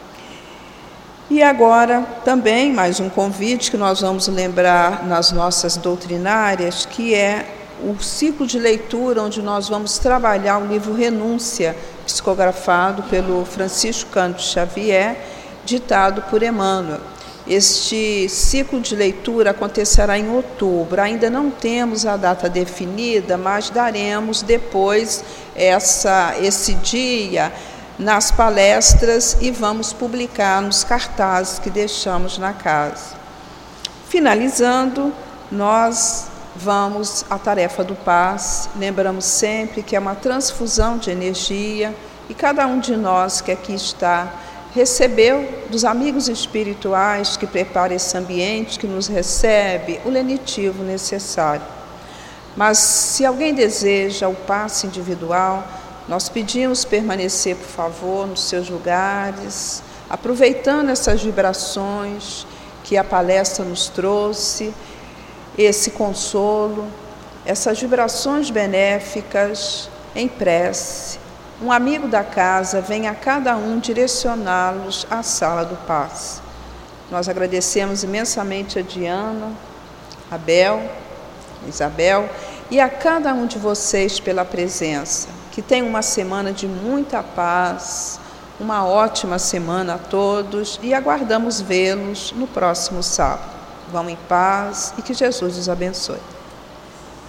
E agora também mais um convite que nós vamos lembrar nas nossas doutrinárias, que é o ciclo de leitura onde nós vamos trabalhar o livro Renúncia, psicografado pelo Francisco Cândido Xavier, ditado por Emmanuel. Este ciclo de leitura acontecerá em outubro. Ainda não temos a data definida, mas daremos depois essa, esse dia nas palestras e vamos publicar nos cartazes que deixamos na casa. Finalizando, nós vamos à tarefa do passe. Lembramos sempre que é uma transfusão de energia e cada um de nós que aqui está recebeu dos amigos espirituais que preparam esse ambiente, que nos recebe, o lenitivo necessário. Mas se alguém deseja o passe individual, nós pedimos permanecer, por favor, nos seus lugares, aproveitando essas vibrações que a palestra nos trouxe, esse consolo, essas vibrações benéficas em prece. Um amigo da casa vem a cada um direcioná-los à sala do passe. Nós agradecemos imensamente a Diana, a Bel, a Isabel e a cada um de vocês pela presença. Que tenham uma semana de muita paz, uma ótima semana a todos e aguardamos vê-los no próximo sábado. Vão em paz e que Jesus os abençoe.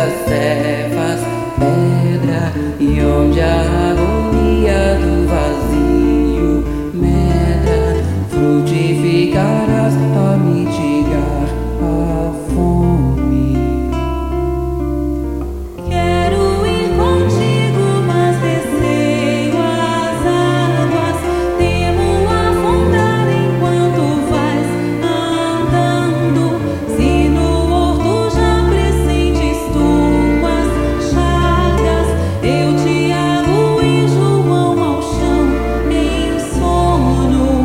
cevas, pedra, e onde a agonia do vazio medra, frutificarás a mitigar a fome. Quero ir contigo, mas receio as águas, temo afundar enquanto vais andando. Se no horto já pressentes tuas chagas, eu te ago e João ao chão em sono.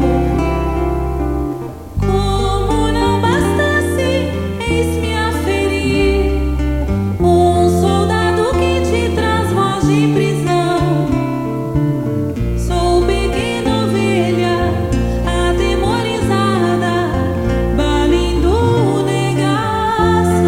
Como não bastasse, eis-me a ferir um soldado que te traz voz de prisão. Sou pequena ovelha atemorizada, balindo negação.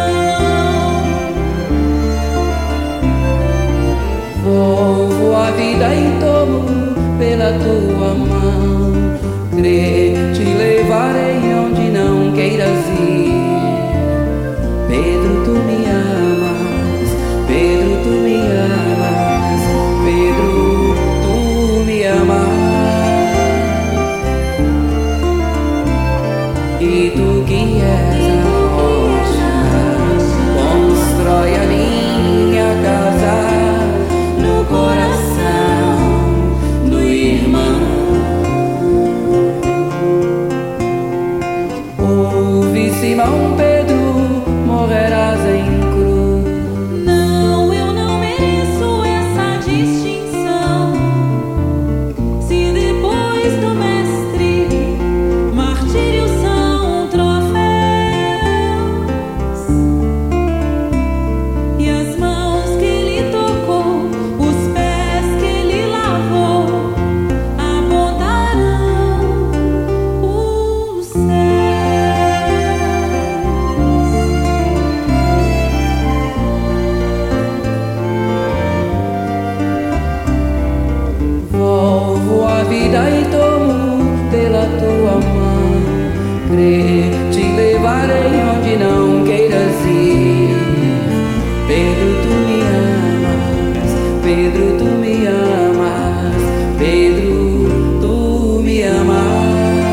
Volvo a vida e tomo pela tua mão. Crê, te levarei onde não queiras ir. Pedro, tu me amas. Pedro, tu me amas. Pedro, tu me amas. E tu que és a rocha, constrói a minha casa no coração do irmão. Ouve, Simão Pedro, morrerás em cruz. Não, eu não mereço essa distinção. Se depois do mestre martírios são troféus, e as mãos que ele tocou, os pés que ele lavou, apontarão os céus. Volvo a vida e tomo pela tua mão. Crê, te levarei onde não queiras ir. Pedro, tu me amas. Pedro, tu me amas. Pedro, tu me amas.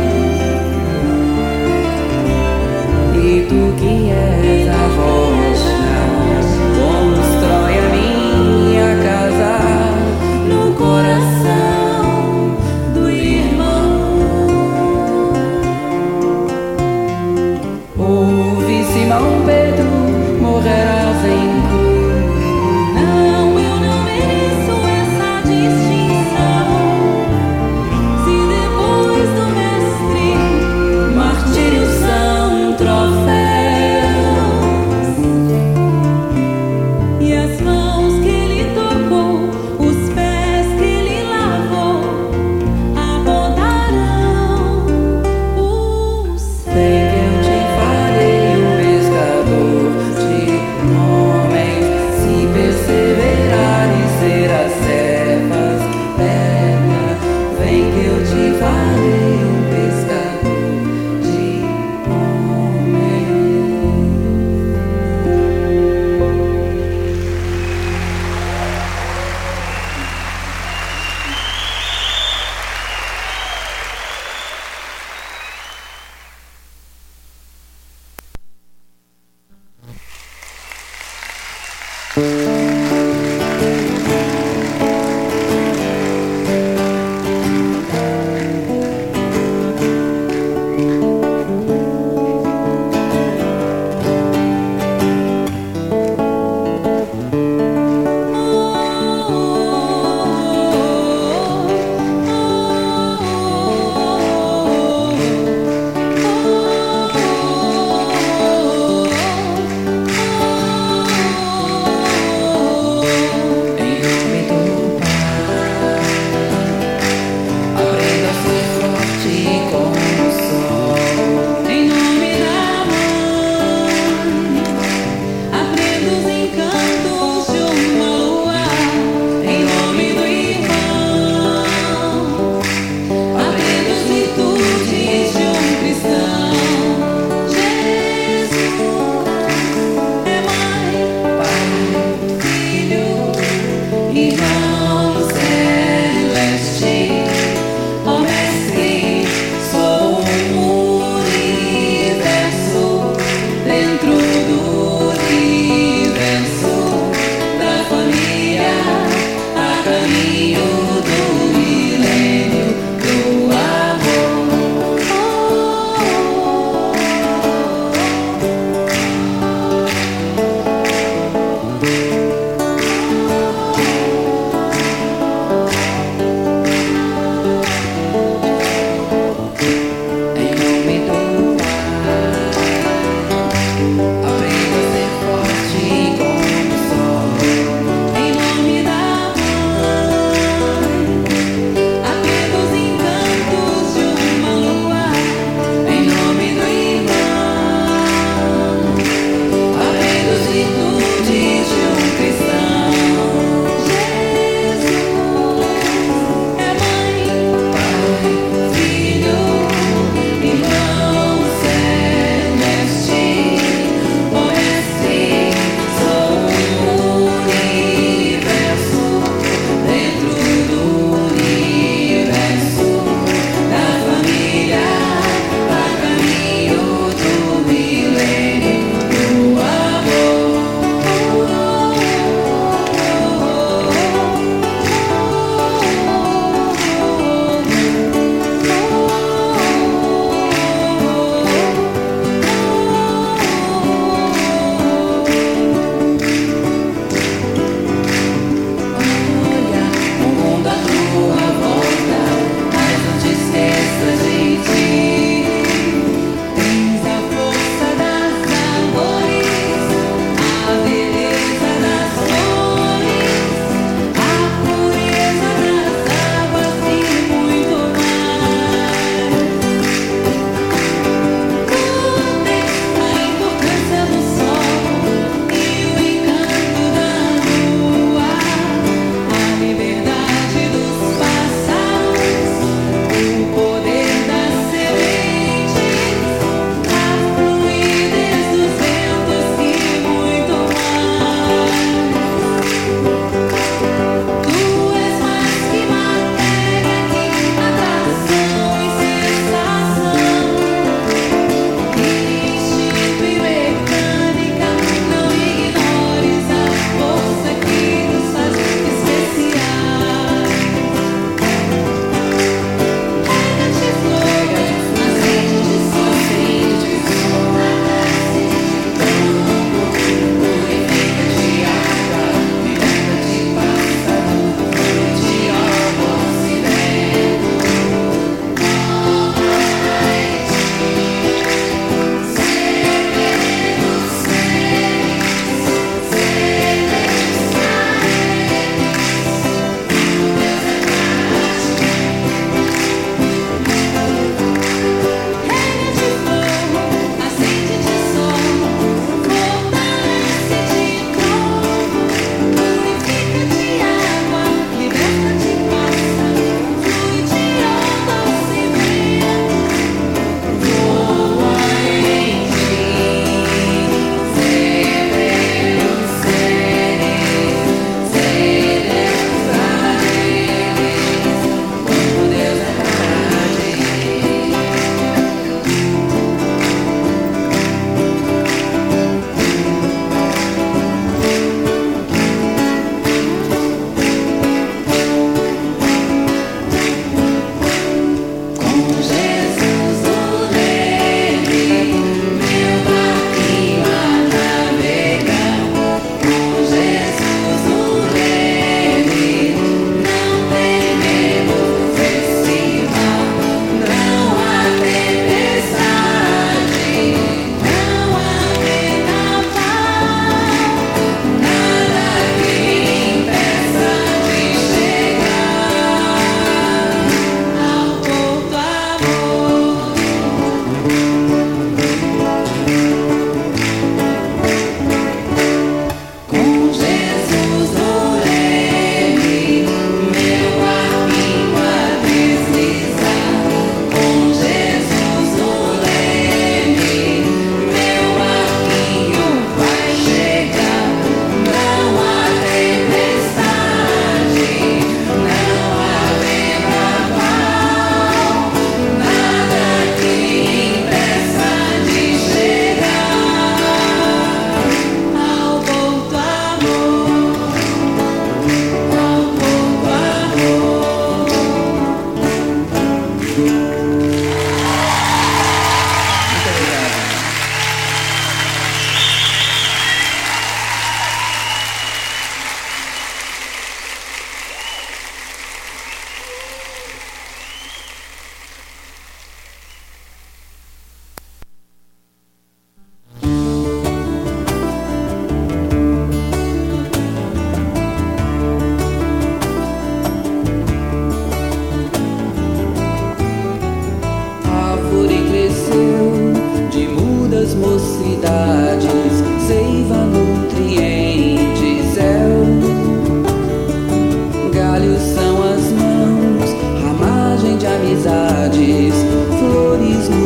E tu que és a rocha, constrói a minha casa no coração do irmão. Ouve,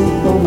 pão